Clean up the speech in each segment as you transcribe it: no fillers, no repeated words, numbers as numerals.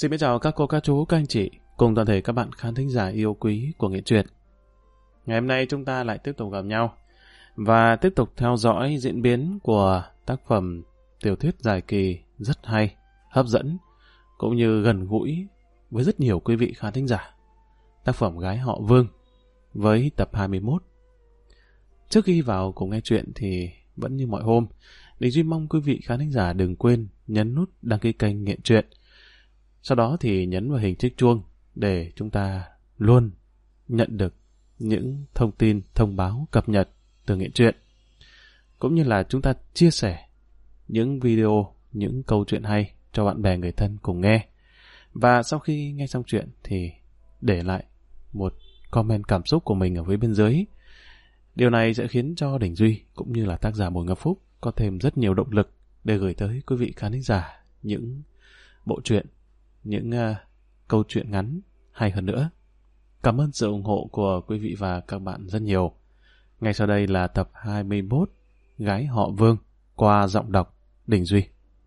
Xin chào các cô, các chú, các anh chị, cùng toàn thể các bạn khán thính giả yêu quý của Nghệ Truyện. Ngày hôm nay chúng ta lại tiếp tục gặp nhau và tiếp tục theo dõi diễn biến của tác phẩm tiểu thuyết dài kỳ rất hay, hấp dẫn, cũng như gần gũi với rất nhiều quý vị khán thính giả. Tác phẩm Gái họ Vương với tập 21. Trước khi vào cùng nghe chuyện thì vẫn như mọi hôm, Đình Duy mong quý vị khán thính giả đừng quên nhấn nút đăng ký kênh Nghệ Truyện. Sau đó thì nhấn vào hình chiếc chuông để chúng ta luôn nhận được những thông tin, thông báo, cập nhật từ Nghệ Truyện. Cũng như là chúng ta chia sẻ những video, những câu chuyện hay cho bạn bè người thân cùng nghe. Và sau khi nghe xong chuyện thì để lại một comment cảm xúc của mình ở phía bên dưới. Điều này sẽ khiến cho Đình Duy cũng như là tác giả Bùi Ngọc Phúc có thêm rất nhiều động lực để gửi tới quý vị khán thính giả những bộ truyện, những câu chuyện ngắn hay hơn nữa. Cảm ơn sự ủng hộ của quý vị và các bạn rất nhiều. Ngay sau đây là tập 21 Gái họ Vương qua giọng đọc Đình Duy.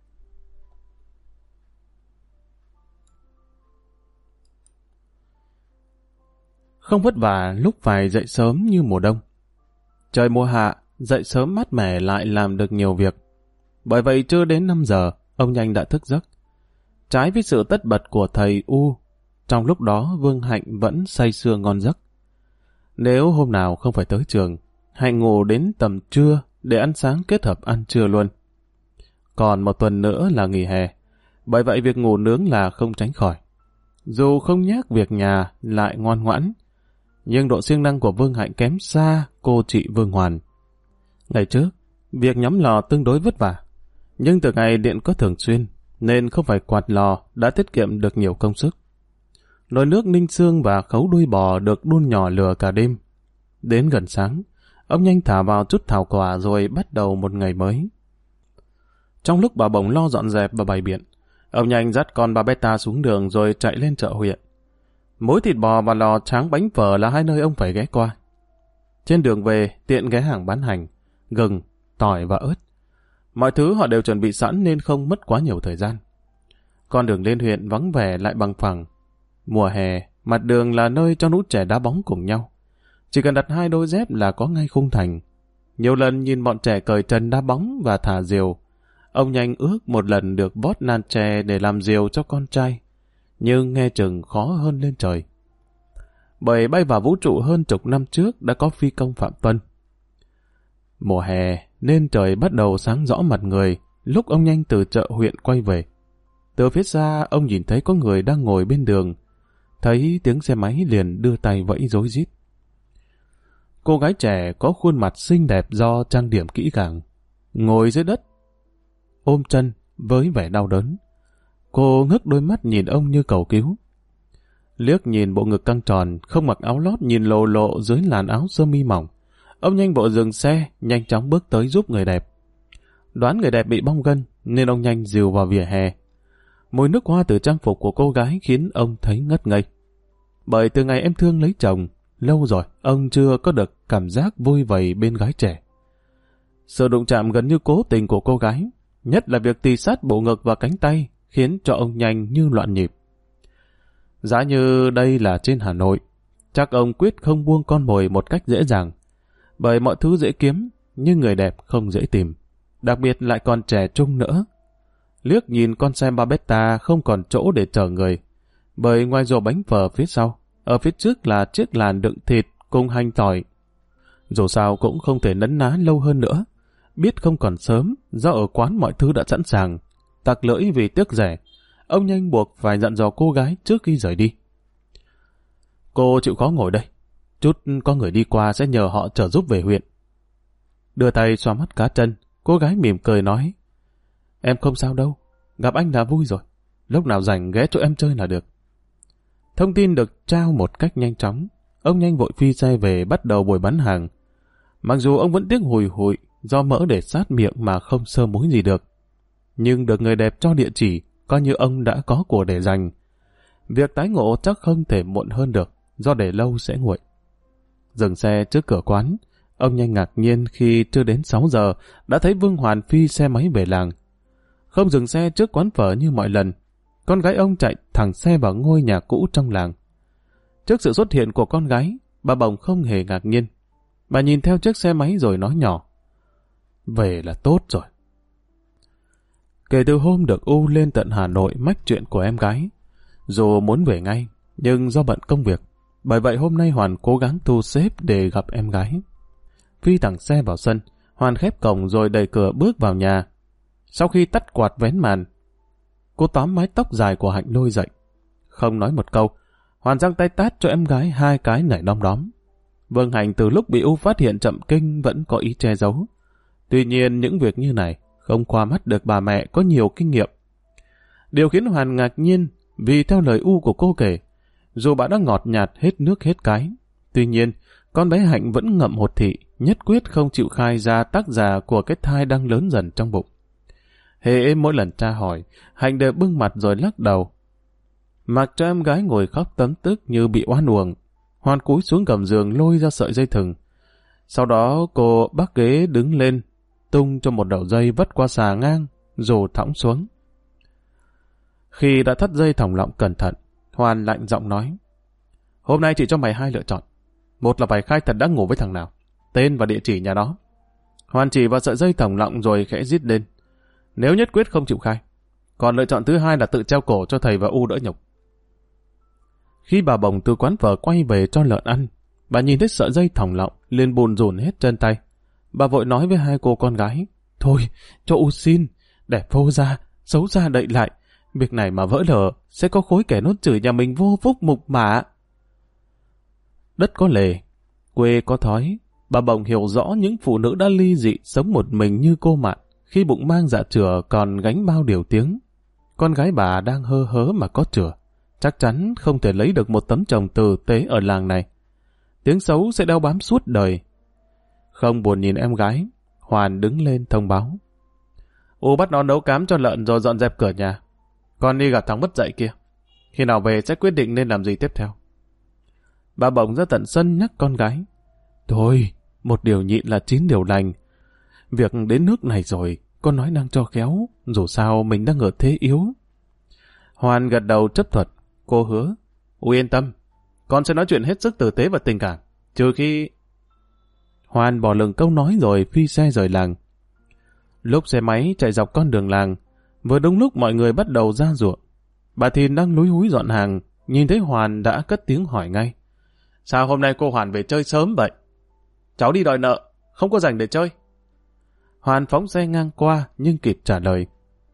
Không vất vả lúc phải dậy sớm như mùa đông. Trời mùa hạ, dậy sớm mát mẻ lại làm được nhiều việc. Bởi vậy chưa đến 5 giờ, ông nhanh đã thức giấc. Trái với sự tất bật của thầy U, trong lúc đó Vương Hạnh vẫn say sưa ngon giấc. Nếu hôm nào không phải tới trường, Hạnh ngủ đến tầm trưa để ăn sáng kết hợp ăn trưa luôn. Còn một tuần nữa là nghỉ hè, bởi vậy việc ngủ nướng là không tránh khỏi. Dù không nhác việc nhà lại ngoan ngoãn, nhưng độ siêng năng của Vương Hạnh kém xa cô chị Vương Hoàn. Ngày trước, việc nhóm lò tương đối vất vả, nhưng từ ngày điện có thường xuyên, nên không phải quạt lò đã tiết kiệm được nhiều công sức. Nồi nước ninh xương và khấu đuôi bò được đun nhỏ lửa cả đêm. Đến gần sáng, ông nhanh thả vào chút thảo quả rồi bắt đầu một ngày mới. Trong lúc bà Bồng lo dọn dẹp và bày biện, ông nhanh dắt con bà Beta xuống đường rồi chạy lên chợ huyện. Mối thịt bò và lò tráng bánh phở là hai nơi ông phải ghé qua. Trên đường về, tiện ghé hàng bán hành, gừng, tỏi và ớt. Mọi thứ họ đều chuẩn bị sẵn nên không mất quá nhiều thời gian. Con đường lên huyện vắng vẻ lại bằng phẳng. Mùa hè, mặt đường là nơi cho lũ trẻ đá bóng cùng nhau. Chỉ cần đặt 2 đôi dép là có ngay khung thành. Nhiều lần nhìn bọn trẻ cởi trần đá bóng và thả diều. Ông nhanh ước một lần được vót nan tre để làm diều cho con trai. Nhưng nghe chừng khó hơn lên trời. Bởi bay vào vũ trụ hơn chục năm trước đã có phi công Phạm Tuân. Mùa hè nên trời bắt đầu sáng rõ mặt người lúc ông nhanh từ chợ huyện quay về. Từ phía xa ông nhìn thấy có người đang ngồi bên đường. Thấy tiếng xe máy liền đưa tay vẫy rối rít. Cô gái trẻ có khuôn mặt xinh đẹp do trang điểm kỹ càng, ngồi dưới đất, ôm chân với vẻ đau đớn. Cô ngước đôi mắt nhìn ông như cầu cứu. Liếc nhìn bộ ngực căng tròn, không mặc áo lót nhìn lộ lộ dưới làn áo sơ mi mỏng. Ông nhanh bộ dừng xe, nhanh chóng bước tới giúp người đẹp. Đoán người đẹp bị bong gân, nên ông nhanh dìu vào vỉa hè. Mùi nước hoa từ trang phục của cô gái khiến ông thấy ngất ngây. Bởi từ ngày em Thương lấy chồng, lâu rồi ông chưa có được cảm giác vui vầy bên gái trẻ. Sự đụng chạm gần như cố tình của cô gái, nhất là việc tì sát bộ ngực và cánh tay, khiến cho ông nhanh như loạn nhịp. Giá như đây là trên Hà Nội, chắc ông quyết không buông con mồi một cách dễ dàng. Bởi mọi thứ dễ kiếm, nhưng người đẹp không dễ tìm. Đặc biệt lại còn trẻ trung nữa. Liếc nhìn con xe Babetta không còn chỗ để chở người. Bởi ngoài rổ bánh phở phía sau, ở phía trước là chiếc làn đựng thịt cùng hành tỏi. Dù sao cũng không thể nấn ná lâu hơn nữa. Biết không còn sớm, do ở quán mọi thứ đã sẵn sàng. Tặc lưỡi vì tiếc rẻ, ông nhanh buộc phải dặn dò cô gái trước khi rời đi. Cô chịu khó ngồi đây. Chút có người đi qua sẽ nhờ họ chở giúp về huyện. Đưa tay xoa mắt cá chân, cô gái mỉm cười nói: Em không sao đâu, gặp anh là vui rồi. Lúc nào rảnh ghé chỗ em chơi là được. Thông tin được trao một cách nhanh chóng. Ông nhanh vội phi xe về bắt đầu buổi bán hàng. Mặc dù ông vẫn tiếc hùi hụi do mỡ để sát miệng mà không sơ muối gì được. Nhưng được người đẹp cho địa chỉ, coi như ông đã có của để dành. Việc tái ngộ chắc không thể muộn hơn được, do để lâu sẽ nguội. Dừng xe trước cửa quán, ông nhanh ngạc nhiên khi chưa đến 6 giờ đã thấy Vương Hoàn phi xe máy về làng. Không dừng xe trước quán phở như mọi lần. con gái ông chạy thẳng xe vào ngôi nhà cũ trong làng. Trước sự xuất hiện của con gái, bà Bồng không hề ngạc nhiên. Bà nhìn theo chiếc xe máy rồi nói nhỏ: về là tốt rồi. Kể từ hôm được U lên tận Hà Nội mách chuyện của em gái, dù muốn về ngay, nhưng do bận công việc, bởi vậy hôm nay Hoàn cố gắng thu xếp để gặp em gái. Phi thẳng xe vào sân, Hoàn khép cổng rồi đẩy cửa bước vào nhà. Sau khi tắt quạt vén màn, cô tóm mái tóc dài của Hạnh lôi dậy. Không nói một câu, Hoàn giang tay tát cho em gái 2 cái nảy đom đóm. Vương Hạnh từ lúc bị U phát hiện chậm kinh vẫn có ý che giấu. Tuy nhiên những việc như này không qua mắt được bà mẹ có nhiều kinh nghiệm. Điều khiến Hoàn ngạc nhiên vì theo lời U của cô kể, dù bà đã ngọt nhạt hết nước hết cái, tuy nhiên con bé Hạnh vẫn ngậm hột thị, nhất quyết không chịu khai ra tác giả của cái thai đang lớn dần trong bụng. Hễ mỗi lần tra hỏi, Hạnh đều bưng mặt rồi lắc đầu. Mặc cho em gái ngồi khóc tấm tức như bị oan uổng, Hoàn cúi xuống gầm giường lôi ra sợi dây thừng. Sau đó cô bắc ghế đứng lên, tung cho một đầu dây vắt qua xà ngang, rồi thõng xuống. Khi đã thắt dây thòng lọng cẩn thận, Hoàn lạnh giọng nói: hôm nay chị cho mày 2 lựa chọn. Một là phải khai thật đã ngủ với thằng nào, tên và địa chỉ nhà đó. Hoàn chỉ vào sợi dây thòng lọng rồi khẽ rít lên. Nếu nhất quyết không chịu khai, còn lựa chọn thứ 2 là tự treo cổ cho thầy và U đỡ nhục. Khi bà Bồng từ quán phở quay về cho lợn ăn, bà nhìn thấy sợi dây thòng lọng liền bùn rùn hết chân tay. Bà vội nói với 2 cô con gái: thôi, cho U xin, đẹp vô ra, xấu ra đậy lại. Việc này mà vỡ lở, sẽ có khối kẻ nốt chửi nhà mình vô phúc mục mả. Đất có lề, quê có thói, bà Bồng hiểu rõ những phụ nữ đã ly dị sống một mình như cô Mạn, khi bụng mang dạ chửa còn gánh bao điều tiếng. Con gái bà đang hơ hớ mà có chửa, chắc chắn không thể lấy được một tấm chồng tử tế ở làng này. Tiếng xấu sẽ đeo bám suốt đời. Không buồn nhìn em gái, Hoàn đứng lên thông báo: U bắt nó nấu cám cho lợn rồi dọn dẹp cửa nhà. Con đi gặp thằng mất dạy kia. Khi nào về sẽ quyết định nên làm gì tiếp theo. Bà Bồng ra tận sân nhắc con gái: thôi, 1 điều nhịn là 9 điều lành. Việc đến nước này rồi, con nói năng cho khéo, dù sao mình đang ở thế yếu. Hoàn gật đầu chấp thuận. Cô hứa: U yên tâm, con sẽ nói chuyện hết sức tử tế và tình cảm, trừ khi... Hoàn bỏ lửng câu nói rồi phi xe rời làng. Lúc xe máy chạy dọc con đường làng, vừa đúng lúc mọi người bắt đầu ra ruộng. Bà Thìn đang lúi húi dọn hàng, nhìn thấy Hoàn đã cất tiếng hỏi ngay: sao hôm nay cô Hoàn về chơi sớm vậy? Cháu đi đòi nợ, không có rảnh để chơi. Hoàn phóng xe ngang qua nhưng kịp trả lời.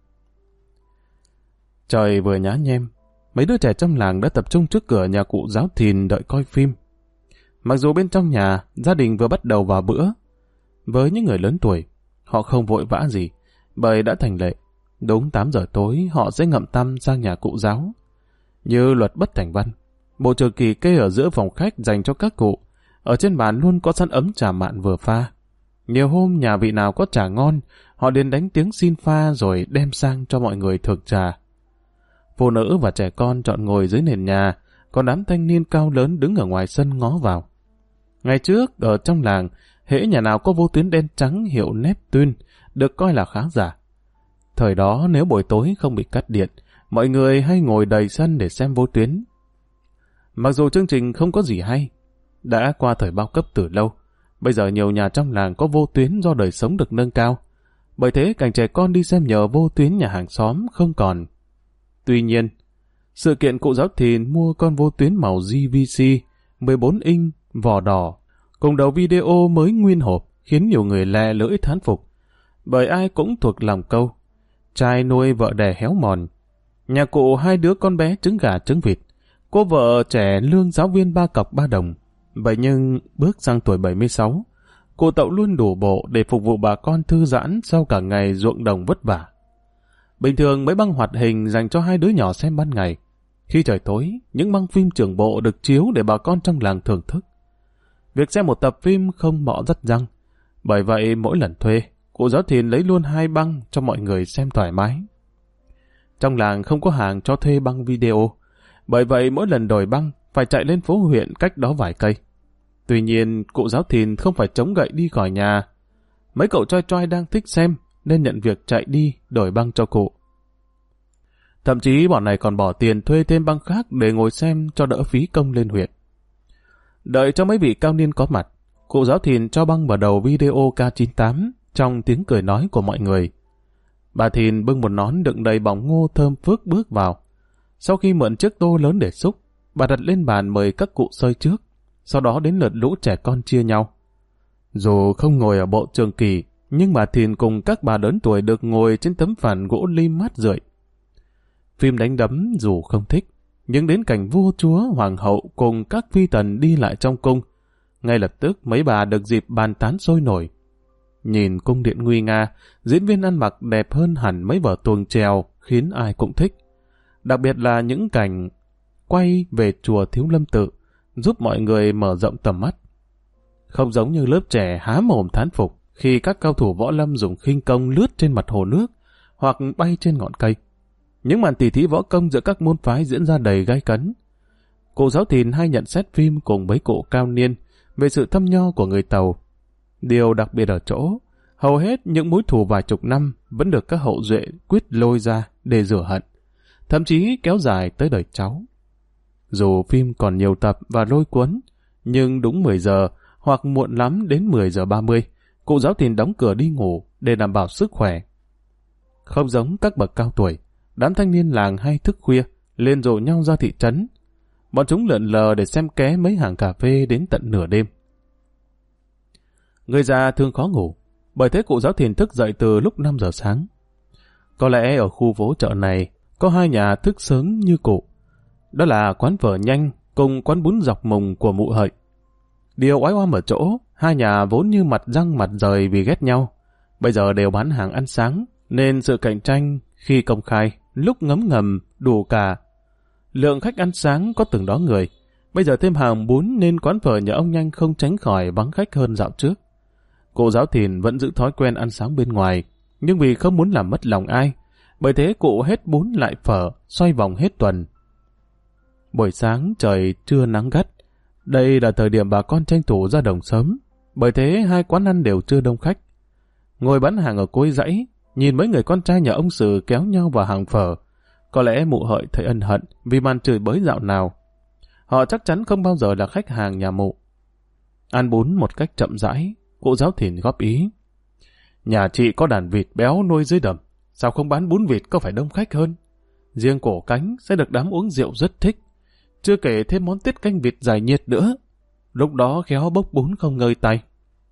Trời vừa nhá nhem, mấy đứa trẻ trong làng đã tập trung trước cửa nhà cụ Giáo Thìn đợi coi phim. Mặc dù bên trong nhà, gia đình vừa bắt đầu vào bữa. Với những người lớn tuổi, họ không vội vã gì, bởi đã thành lệ. Đúng 8 giờ tối, họ sẽ ngậm tăm sang nhà cụ Giáo. Như luật bất thành văn, bộ trường kỳ kê ở giữa phòng khách dành cho các cụ. Ở trên bàn luôn có sẵn ấm trà mạn vừa pha. Nhiều hôm nhà vị nào có trà ngon, họ đến đánh tiếng xin pha rồi đem sang cho mọi người thưởng trà. Phụ nữ và trẻ con chọn ngồi dưới nền nhà, còn đám thanh niên cao lớn đứng ở ngoài sân ngó vào. Ngày trước, ở trong làng, hễ nhà nào có vô tuyến đen trắng hiệu Neptune, được coi là khá giả. Thời đó nếu buổi tối không bị cắt điện, mọi người hay ngồi đầy sân để xem vô tuyến. Mặc dù chương trình không có gì hay, đã qua thời bao cấp từ lâu, bây giờ nhiều nhà trong làng có vô tuyến do đời sống được nâng cao. Bởi thế cảnh trẻ con đi xem nhờ vô tuyến nhà hàng xóm không còn. Tuy nhiên, sự kiện cụ Giáo Thìn mua con vô tuyến màu GVC 14 inch vỏ đỏ cùng đầu video mới nguyên hộp khiến nhiều người lè lưỡi thán phục. Bởi ai cũng thuộc lòng câu: trai nuôi vợ đẻ héo mòn. Nhà cụ 2 đứa con bé trứng gà trứng vịt, cô vợ trẻ lương giáo viên 3 cọc 3 đồng. Vậy nhưng bước sang tuổi 76, cụ Tậu luôn đủ bộ để phục vụ bà con thư giãn sau cả ngày ruộng đồng vất vả. Bình thường mấy băng hoạt hình dành cho 2 đứa nhỏ xem ban ngày. Khi trời tối, những băng phim trưởng bộ được chiếu để bà con trong làng thưởng thức. Việc xem một tập phim không bỏ dắt răng. Bởi vậy mỗi lần thuê, cụ Giáo Thìn lấy luôn 2 băng cho mọi người xem thoải mái. Trong làng không có hàng cho thuê băng video. Bởi vậy mỗi lần đổi băng phải chạy lên phố huyện cách đó vài cây. Tuy nhiên cụ Giáo Thìn không phải chống gậy đi khỏi nhà. Mấy cậu trai trai đang thích xem nên nhận việc chạy đi đổi băng cho cụ. Thậm chí bọn này còn bỏ tiền thuê thêm băng khác để ngồi xem cho đỡ phí công lên huyện. Đợi cho mấy vị cao niên có mặt, cụ giáo Thìn cho băng vào đầu video K98 trong tiếng cười nói của mọi người. Bà Thìn bưng một nón đựng đầy bỏng ngô thơm phước bước vào. Sau khi mượn chiếc tô lớn để xúc, bà đặt lên bàn mời các cụ xơi trước, sau đó đến lượt lũ trẻ con chia nhau. Dù không ngồi ở bộ trường kỳ, nhưng bà Thìn cùng các bà lớn tuổi được ngồi trên tấm phản gỗ lim mát rượi. Phim đánh đấm dù không thích, nhưng đến cảnh vua chúa, hoàng hậu cùng các phi tần đi lại trong cung, ngay lập tức mấy bà được dịp bàn tán sôi nổi. Nhìn cung điện nguy nga, diễn viên ăn mặc đẹp hơn hẳn mấy vở tuồng chèo khiến ai cũng thích. Đặc biệt là những cảnh quay về chùa Thiếu Lâm Tự, giúp mọi người mở rộng tầm mắt. Không giống như lớp trẻ há mồm thán phục khi các cao thủ võ lâm dùng khinh công lướt trên mặt hồ nước hoặc bay trên ngọn cây. Những màn tỉ thí võ công giữa các môn phái diễn ra đầy gay cấn. Cụ giáo Thìn hay nhận xét phim cùng mấy cụ cao niên về sự thâm nho của người Tàu. Điều đặc biệt ở chỗ, hầu hết những mối thù vài chục năm vẫn được các hậu duệ quyết lôi ra để rửa hận, thậm chí kéo dài tới đời cháu. Dù phim còn nhiều tập và lôi cuốn, nhưng đúng 10 giờ hoặc muộn lắm đến 10 giờ 30, cụ giáo Thìn đóng cửa đi ngủ để đảm bảo sức khỏe. Không giống các bậc cao tuổi, đám thanh niên làng hay thức khuya, liền rủ nhau ra thị trấn. Bọn chúng lượn lờ để xem ké mấy hàng cà phê đến tận nửa đêm. Người già thường khó ngủ, bởi thế cụ giáo Thìn thức dậy từ lúc 5 giờ sáng. Có lẽ ở khu phố chợ này có hai nhà thức sớm như cụ. Đó là quán phở nhanh cùng quán bún dọc mùng của mụ Hợi. Điều oái oăm ở chỗ, hai nhà vốn như mặt răng mặt rời vì ghét nhau. Bây giờ đều bán hàng ăn sáng, nên sự cạnh tranh khi công khai, lúc ngấm ngầm, đủ cả. Lượng khách ăn sáng có từng đó người. Bây giờ thêm hàng bún nên quán phở nhà ông Nhanh không tránh khỏi vắng khách hơn dạo trước. Cụ giáo Thìn vẫn giữ thói quen ăn sáng bên ngoài, nhưng vì không muốn làm mất lòng ai, bởi thế cụ hết bún lại phở, xoay vòng hết tuần. Buổi sáng trời trưa nắng gắt, đây là thời điểm bà con tranh thủ ra đồng sớm, bởi thế hai quán ăn đều chưa đông khách. Ngồi bán hàng ở cuối dãy, nhìn mấy người con trai nhà ông Sử kéo nhau vào hàng phở, có lẽ mụ Hợi thấy ân hận vì màn chửi bới dạo nào. Họ chắc chắn không bao giờ là khách hàng nhà mụ. Ăn bún một cách chậm rãi, cụ giáo Thìn góp ý. Nhà chị có đàn vịt béo nuôi dưới đầm, sao không bán bún vịt có phải đông khách hơn? Riêng cổ cánh sẽ được đám uống rượu rất thích. Chưa kể thêm món tiết canh vịt giải nhiệt nữa. Lúc đó khéo bốc bún không ngơi tay.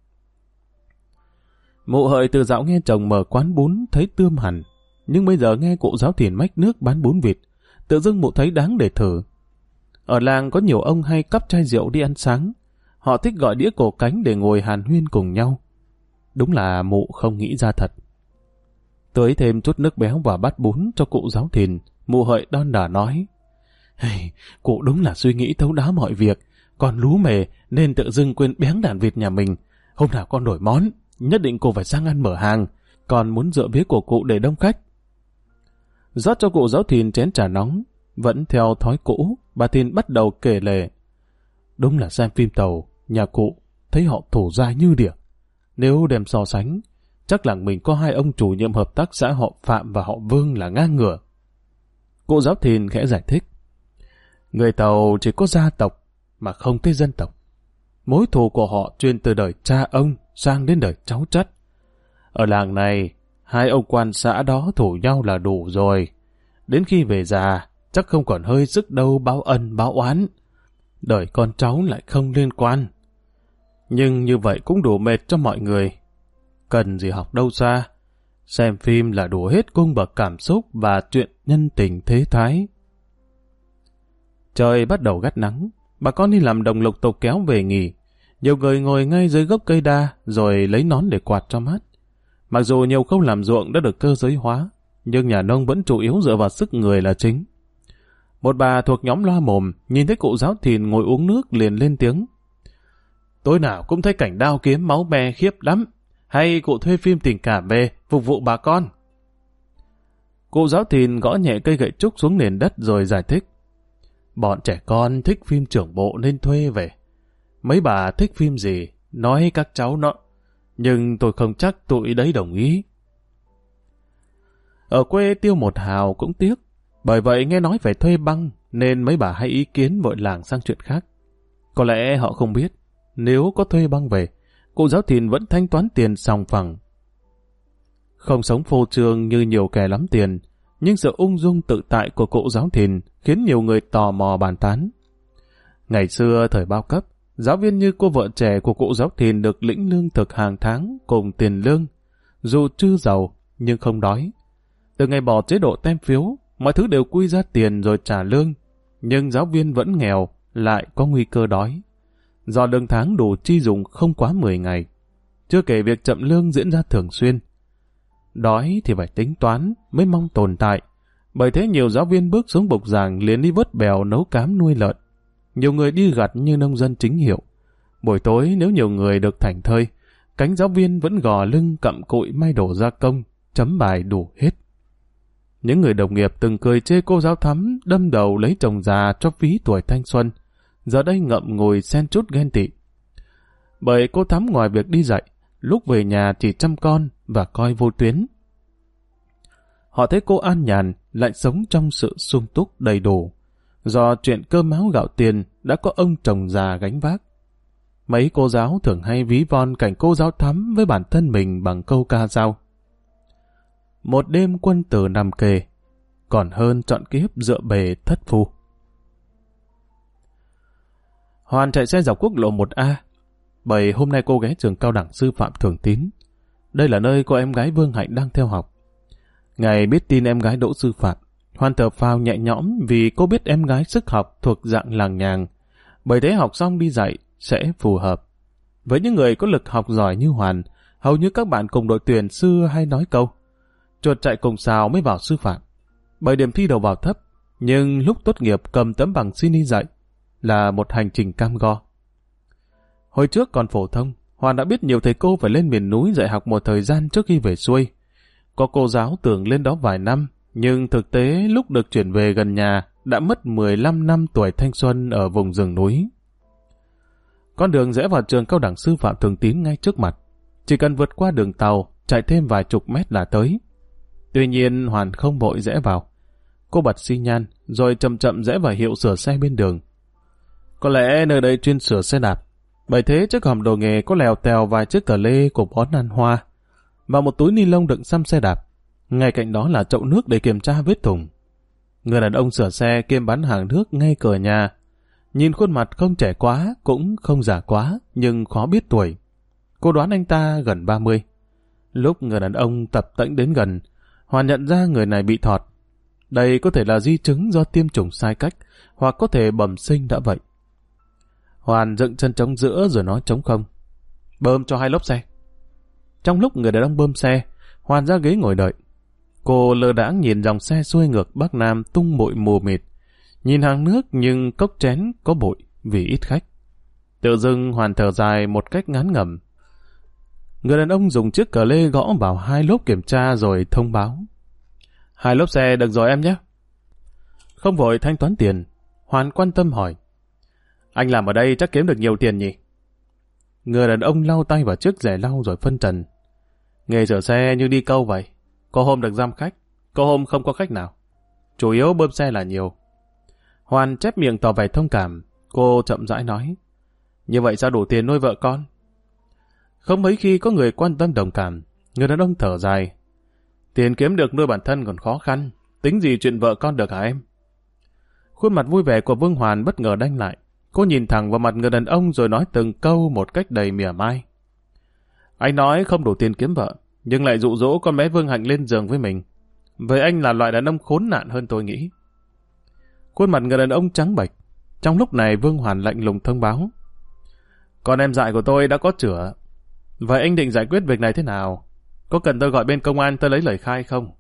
Mụ Hợi từ dạo nghe chồng mở quán bún thấy tươm hẳn, nhưng bây giờ nghe cụ giáo Thìn mách nước bán bún vịt, tự dưng mụ thấy đáng để thử. Ở làng có nhiều ông hay cắp chai rượu đi ăn sáng, họ thích gọi đĩa cổ cánh để ngồi hàn huyên cùng nhau. Đúng là mụ không nghĩ ra thật. Tưới thêm chút nước béo vào bát bún cho cụ giáo Thìn, mụ Hợi đon đả nói. Hey, cụ đúng là suy nghĩ thấu đáo mọi việc, còn lú mề nên tự dưng quên béng đàn vịt nhà mình. Hôm nào con đổi món, nhất định cô phải sang ăn mở hàng, còn muốn dựa vía của cụ để đông khách. Rót cho cụ giáo Thìn chén trà nóng, vẫn theo thói cũ, bà Thìn bắt đầu kể lể. Đúng là xem phim Tàu, nhà cụ thấy họ thủ dai như đỉa. Nếu đem so sánh, chắc làng mình có hai ông chủ nhiệm hợp tác xã họ Phạm và họ Vương là ngang ngửa. Cụ giáo Thìn khẽ giải thích. Người Tàu chỉ có gia tộc, mà không tới dân tộc. Mối thù của họ truyền từ đời cha ông sang đến đời cháu chắt. Ở làng này, hai ông quan xã đó thủ nhau là đủ rồi. Đến khi về già, chắc không còn hơi sức đâu báo ân báo oán. Đời con cháu lại không liên quan. Nhưng như vậy cũng đủ mệt cho mọi người. Cần gì học đâu xa. Xem phim là đủ hết cung bậc cảm xúc và chuyện nhân tình thế thái. Trời bắt đầu gắt nắng, bà con đi làm đồng lục tục kéo về nghỉ. Nhiều người ngồi ngay dưới gốc cây đa rồi lấy nón để quạt cho mát. Mặc dù nhiều khâu làm ruộng đã được cơ giới hóa, nhưng nhà nông vẫn chủ yếu dựa vào sức người là chính. Một bà thuộc nhóm loa mồm nhìn thấy cụ giáo Thìn ngồi uống nước liền lên tiếng. Tối nào cũng thấy cảnh đao kiếm máu me khiếp lắm. Hay cụ thuê phim tình cảm về phục vụ bà con. Cụ giáo Thìn gõ nhẹ cây gậy trúc xuống nền đất rồi giải thích. Bọn trẻ con thích phim trưởng bộ nên thuê về. Mấy bà thích phim gì, nói các cháu nó. Nhưng tôi không chắc tụi đấy đồng ý. Ở quê tiêu một hào cũng tiếc. Bởi vậy nghe nói phải thuê băng, nên mấy bà hay ý kiến vội làng sang chuyện khác. Có lẽ họ không biết, nếu có thuê băng về, cụ Giáo Thìn vẫn thanh toán tiền sòng phẳng. Không sống phô trương như nhiều kẻ lắm tiền, nhưng sự ung dung tự tại của cụ Giáo Thìn khiến nhiều người tò mò bàn tán. Ngày xưa thời bao cấp, giáo viên như cô vợ trẻ của cụ Giáo Thìn được lĩnh lương thực hàng tháng cùng tiền lương, dù chưa giàu nhưng không đói. Từ ngày bỏ chế độ tem phiếu, mọi thứ đều quy ra tiền rồi trả lương, nhưng giáo viên vẫn nghèo, lại có nguy cơ đói. Do lương tháng đủ chi dùng không quá 10 ngày, chưa kể việc chậm lương diễn ra thường xuyên. Đói thì phải tính toán mới mong tồn tại, bởi thế nhiều giáo viên bước xuống bục giảng liền đi vớt bèo nấu cám nuôi lợn. Nhiều người đi gặt như nông dân chính hiệu. Buổi tối nếu nhiều người được thảnh thơi, cánh giáo viên vẫn gò lưng cặm cụi may đổ gia công, chấm bài đủ hết. Những người đồng nghiệp từng cười chê cô giáo Thắm đâm đầu lấy chồng già cho phí tuổi thanh xuân, giờ đây ngậm ngùi xen chút ghen tị. Bởi cô Thắm ngoài việc đi dạy, lúc về nhà chỉ chăm con và coi vô tuyến. Họ thấy cô an nhàn, lại sống trong sự sung túc đầy đủ. Do chuyện cơm áo gạo tiền đã có ông chồng già gánh vác. Mấy cô giáo thường hay ví von cảnh cô giáo Thắm với bản thân mình bằng câu ca dao: một đêm quân tử nằm kề, còn hơn trọn kiếp dựa bề thất phu. Hoàn chạy xe dọc quốc lộ 1A, bởi hôm nay cô ghé trường cao đẳng sư phạm Thường Tín. Đây là nơi cô em gái Vương Hạnh đang theo học. Ngày biết tin em gái đỗ sư phạm, Hoàn thở phào nhẹ nhõm vì cô biết em gái sức học thuộc dạng làng nhàng, bởi thế học xong đi dạy sẽ phù hợp. Với những người có lực học giỏi như Hoàn, hầu như các bạn cùng đội tuyển xưa hay nói câu chuột chạy cùng sào mới vào sư phạm. Bởi điểm thi đầu vào thấp, nhưng lúc tốt nghiệp cầm tấm bằng xin đi dạy là một hành trình cam go. Hồi trước còn phổ thông, Hoàn đã biết nhiều thầy cô phải lên miền núi dạy học một thời gian trước khi về xuôi. Có cô giáo tưởng lên đó vài năm, nhưng thực tế lúc được chuyển về gần nhà đã mất 15 năm tuổi thanh xuân ở vùng rừng núi. Con đường rẽ vào trường cao đẳng sư phạm Thường Tín ngay trước mặt. Chỉ cần vượt qua đường tàu, chạy thêm vài chục mét là tới. Tuy nhiên Hoàn không vội rẽ vào. Cô bật xi nhan, rồi chậm chậm rẽ vào hiệu sửa xe bên đường. Có lẽ nơi đây chuyên sửa xe đạp. Bởi thế trước hòm đồ nghề có lèo tèo vài chiếc cờ lê của bón ăn hoa và một túi ni lông đựng xăm xe đạp. Ngay cạnh đó là chậu nước để kiểm tra vết thùng. Người đàn ông sửa xe kiêm bán hàng nước ngay cửa nhà. Nhìn khuôn mặt không trẻ quá, cũng không già quá, nhưng khó biết tuổi. Cô đoán anh ta gần 30. Lúc người đàn ông tập tễnh đến gần, Hoàn nhận ra người này bị thọt. Đây có thể là di chứng do tiêm chủng sai cách, hoặc có thể bẩm sinh đã vậy. Hoàn dựng chân trống giữa rồi nói trống không. Bơm cho 2 lốp xe. Trong lúc người đàn ông bơm xe, Hoàn ra ghế ngồi đợi. Cô lơ đãng nhìn dòng xe xuôi ngược Bắc Nam tung bụi mù mịt. Nhìn hàng nước nhưng cốc chén có bụi vì ít khách. Tự dưng Hoàn thở dài một cách ngán ngẩm. Người đàn ông dùng chiếc cờ lê gõ vào 2 lốp kiểm tra rồi thông báo: 2 lốp xe được rồi em nhé. Không vội thanh toán tiền, Hoàn quan tâm hỏi: anh làm ở đây chắc kiếm được nhiều tiền nhỉ? Người đàn ông lau tay vào chiếc rẻ lau rồi phân trần: nghề sửa xe như đi câu vậy. Có hôm được giam khách, có hôm không có khách nào. Chủ yếu bơm xe là nhiều. Hoàn chép miệng tỏ vẻ thông cảm. Cô chậm rãi nói: như vậy sao đủ tiền nuôi vợ con? Không mấy khi có người quan tâm đồng cảm. Người đàn ông thở dài: tiền kiếm được nuôi bản thân còn khó khăn, tính gì chuyện vợ con được hả em? Khuôn mặt vui vẻ của Vương Hoàn bất ngờ đanh lại. Cô nhìn thẳng vào mặt người đàn ông rồi nói từng câu một cách đầy mỉa mai. Anh nói không đủ tiền kiếm vợ, nhưng lại dụ dỗ con bé Vương Hạnh lên giường với mình. Vậy anh là loại đàn ông khốn nạn hơn tôi nghĩ. Khuôn mặt người đàn ông trắng bệch. Trong lúc này Vương Hoàn lạnh lùng thông báo: con em dại của tôi đã có chữa. Vậy anh định giải quyết việc này thế nào? Có cần tôi gọi bên công an tôi lấy lời khai không?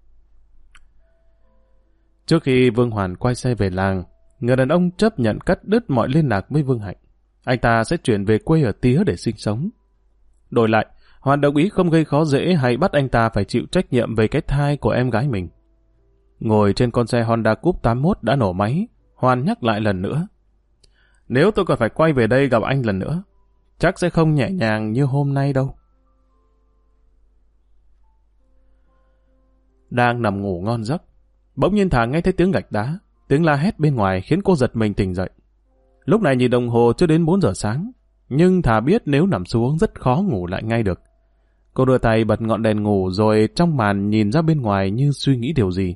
Trước khi Vương Hoàn quay xe về làng, người đàn ông chấp nhận cắt đứt mọi liên lạc với Vương Hạnh. Anh ta sẽ chuyển về quê ở Tía để sinh sống. Đổi lại, Hoàn đồng ý không gây khó dễ hay bắt anh ta phải chịu trách nhiệm về cái thai của em gái mình. Ngồi trên con xe Honda Coupe 81 đã nổ máy, Hoàn nhắc lại lần nữa: nếu tôi còn phải quay về đây gặp anh lần nữa, chắc sẽ không nhẹ nhàng như hôm nay đâu. Đang nằm ngủ ngon giấc, Bỗng nhiên Thà nghe thấy tiếng gạch đá, tiếng la hét bên ngoài khiến cô giật mình tỉnh dậy. Lúc này nhìn đồng hồ chưa đến 4 giờ sáng, nhưng Thà biết nếu nằm xuống rất khó ngủ lại ngay được. Cô đưa tay bật ngọn đèn ngủ rồi trong màn nhìn ra bên ngoài như suy nghĩ điều gì.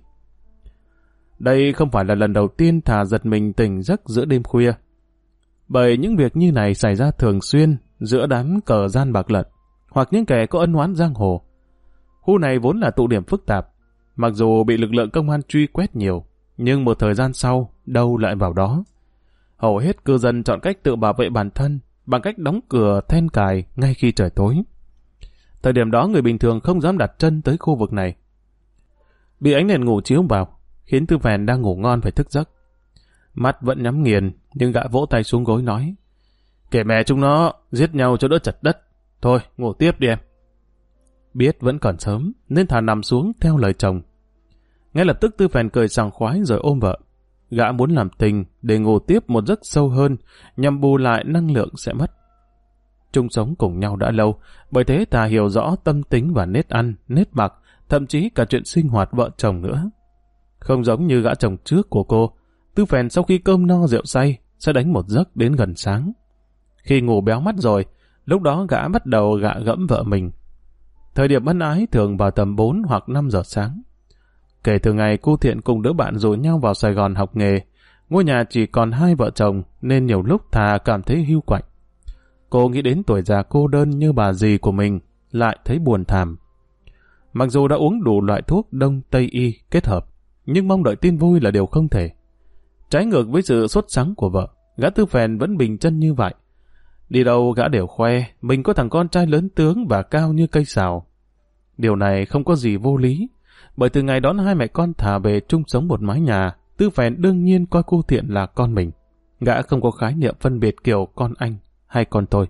Đây không phải là lần đầu tiên Thà giật mình tỉnh giấc giữa đêm khuya. Bởi những việc như này xảy ra thường xuyên giữa đám cờ gian bạc lận, hoặc những kẻ có ân oán giang hồ. Khu này vốn là tụ điểm phức tạp, mặc dù bị lực lượng công an truy quét nhiều, nhưng một thời gian sau, đâu lại vào đó. Hầu hết cư dân chọn cách tự bảo vệ bản thân bằng cách đóng cửa then cài ngay khi trời tối. Thời điểm đó người bình thường không dám đặt chân tới khu vực này. Bị ánh đèn ngủ chiếu vào, khiến Tư Phèn đang ngủ ngon phải thức giấc. Mắt vẫn nhắm nghiền, nhưng gã vỗ tay xuống gối nói: "Kể mẹ chúng nó, giết nhau cho đỡ chật đất. Thôi, ngủ tiếp đi em." Biết vẫn còn sớm, nên Thà nằm xuống theo lời chồng. Ngay lập tức Tư Phèn cười sảng khoái rồi ôm vợ. Gã muốn làm tình để ngủ tiếp một giấc sâu hơn, nhằm bù lại năng lượng sẽ mất. Chung sống cùng nhau đã lâu, bởi thế Thà hiểu rõ tâm tính và nết ăn, nết mặc, thậm chí cả chuyện sinh hoạt vợ chồng nữa. Không giống như gã chồng trước của cô, Tư Phèn sau khi cơm no rượu say sẽ đánh một giấc đến gần sáng. Khi ngủ béo mắt rồi, lúc đó gã bắt đầu gạ gẫm vợ mình. Thời điểm ân ái thường vào tầm 4 hoặc 5 giờ sáng. Kể từ ngày cô Thiện cùng đứa bạn rủ nhau vào Sài Gòn học nghề, ngôi nhà chỉ còn 2 vợ chồng nên nhiều lúc Thà cảm thấy hiu quạnh. Cô nghĩ đến tuổi già cô đơn như bà dì của mình, lại thấy buồn thảm. Mặc dù đã uống đủ loại thuốc đông tây y kết hợp, nhưng mong đợi tin vui là điều không thể. Trái ngược với sự sốt sắng của vợ, gã Tư Phèn vẫn bình chân như vậy. Đi đâu gã đều khoe mình có thằng con trai lớn tướng và cao như cây sào. Điều này không có gì vô lý, bởi từ ngày đón hai mẹ con Thà về chung sống một mái nhà, Tư Phèn đương nhiên coi cô Thiện là con mình. Gã không có khái niệm phân biệt kiểu con anh hay con tôi.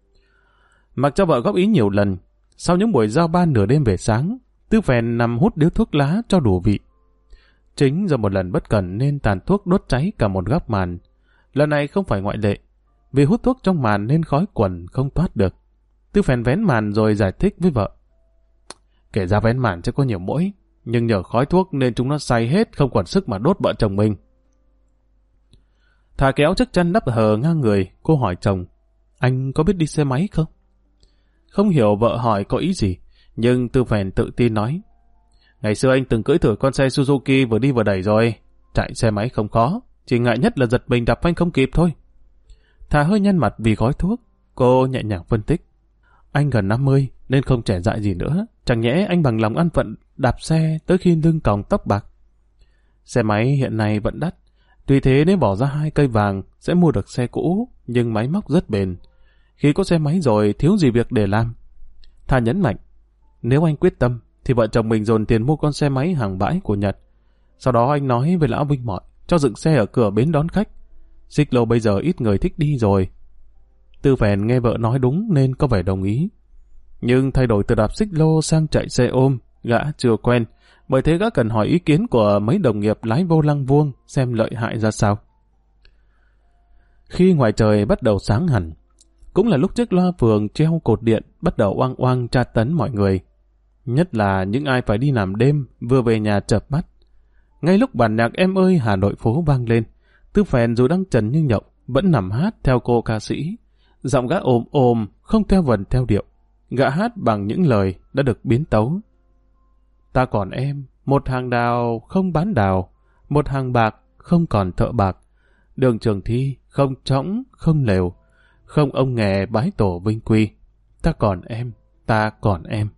Mặc cho vợ góp ý nhiều lần, sau những buổi giao ban nửa đêm về sáng, Tư Phèn nằm hút điếu thuốc lá cho đủ vị. Chính do một lần bất cẩn nên tàn thuốc đốt cháy cả một góc màn. Lần này không phải ngoại lệ, vì hút thuốc trong màn nên khói quẩn không thoát được. Tư Phèn vén màn rồi giải thích với vợ: "Kể ra vén màn sẽ có nhiều muỗi, nhưng nhờ khói thuốc nên chúng nó say hết, không còn sức mà đốt vợ chồng mình." Thà kéo chiếc chăn đắp hờ ngang người, cô hỏi chồng: "Anh có biết đi xe máy không?" Không hiểu vợ hỏi có ý gì, nhưng Tư Phèn tự tin nói: "Ngày xưa anh từng cưỡi thử con xe Suzuki vừa đi vừa đẩy rồi. Chạy xe máy không khó, chỉ ngại nhất là giật mình đạp phanh không kịp thôi." Thà hơi nhăn mặt vì khói thuốc, cô nhẹ nhàng phân tích: "Anh gần 50 nên không trẻ dại gì nữa, chẳng nhẽ anh bằng lòng ăn phận đạp xe tới khi lưng còng tóc bạc. Xe máy hiện nay vẫn đắt, tuy thế nếu bỏ ra 2 cây vàng sẽ mua được xe cũ, nhưng máy móc rất bền. Khi có xe máy rồi thiếu gì việc để làm." Thà nhấn mạnh: "Nếu anh quyết tâm thì vợ chồng mình dồn tiền mua con xe máy hàng bãi của Nhật. Sau đó anh nói với lão Vinh Mọi cho dựng xe ở cửa bến đón khách. Xích lô bây giờ ít người thích đi rồi." Tư Phèn nghe vợ nói đúng nên có vẻ đồng ý. Nhưng thay đổi từ đạp xích lô sang chạy xe ôm, gã chưa quen, bởi thế gã cần hỏi ý kiến của mấy đồng nghiệp lái vô lăng vuông xem lợi hại ra sao. Khi ngoài trời bắt đầu sáng hẳn, cũng là lúc chiếc loa phường treo cột điện bắt đầu oang oang tra tấn mọi người. Nhất là những ai phải đi làm đêm vừa về nhà chợp mắt. Ngay lúc bản nhạc Em ơi Hà Nội phố vang lên, Tư Phèn dù đang trần như nhộng vẫn nằm hát theo cô ca sĩ. Giọng gã ồm ồm, không theo vần theo điệu. Gã hát bằng những lời đã được biến tấu: "Ta còn em, một hàng đào không bán đào, một hàng bạc không còn thợ bạc, đường Trường Thi không trõng không lều, không ông nghè bái tổ vinh quy, ta còn em, ta còn em."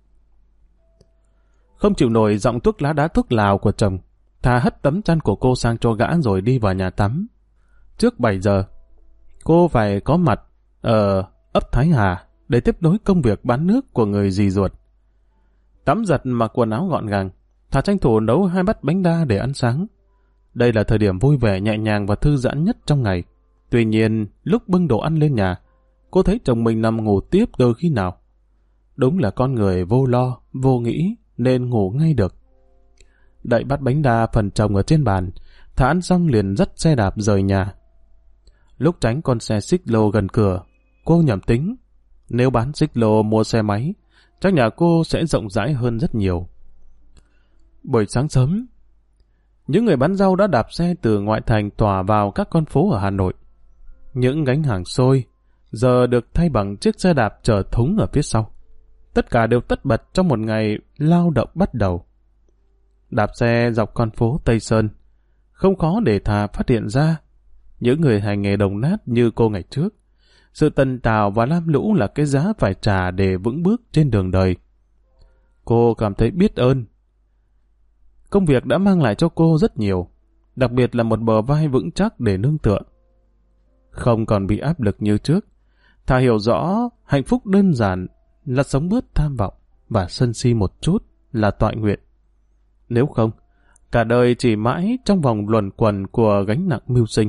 Không chịu nổi giọng thuốc lá đá thuốc lào của chồng, Thà hất tấm chăn của cô sang cho gã rồi đi vào nhà tắm. Trước 7 giờ, cô phải có mặt ở ấp Thái Hà để tiếp nối công việc bán nước của người dì ruột. Tắm giặt mặc quần áo gọn gàng, Thà tranh thủ nấu 2 bát bánh đa để ăn sáng. Đây là thời điểm vui vẻ, nhẹ nhàng và thư giãn nhất trong ngày. Tuy nhiên, lúc bưng đồ ăn lên nhà, cô thấy chồng mình nằm ngủ tiếp từ khi nào. Đúng là con người vô lo, vô nghĩ, nên ngủ ngay được. Đậy bát bánh đa phần chồng ở trên bàn, Thà ăn xong liền dắt xe đạp rời nhà. Lúc tránh con xe xích lô gần cửa, cô nhẩm tính, nếu bán xích lô mua xe máy, chắc nhà cô sẽ rộng rãi hơn rất nhiều. Buổi sáng sớm, những người bán rau đã đạp xe từ ngoại thành tỏa vào các con phố ở Hà Nội. Những gánh hàng xôi giờ được thay bằng chiếc xe đạp chở thúng ở phía sau. Tất cả đều tất bật trong một ngày lao động bắt đầu. Đạp xe dọc con phố Tây Sơn, không khó để Thà phát hiện ra những người hành nghề đồng nát như cô ngày trước. Sự tần tào và lam lũ là cái giá phải trả để vững bước trên đường đời. Cô cảm thấy biết ơn. Công việc đã mang lại cho cô rất nhiều, đặc biệt là một bờ vai vững chắc để nương tựa. Không còn bị áp lực như trước, Thà hiểu rõ hạnh phúc đơn giản là sống bớt tham vọng và sân si một chút là toại nguyện. Nếu không, cả đời chỉ mãi trong vòng luẩn quẩn của gánh nặng mưu sinh.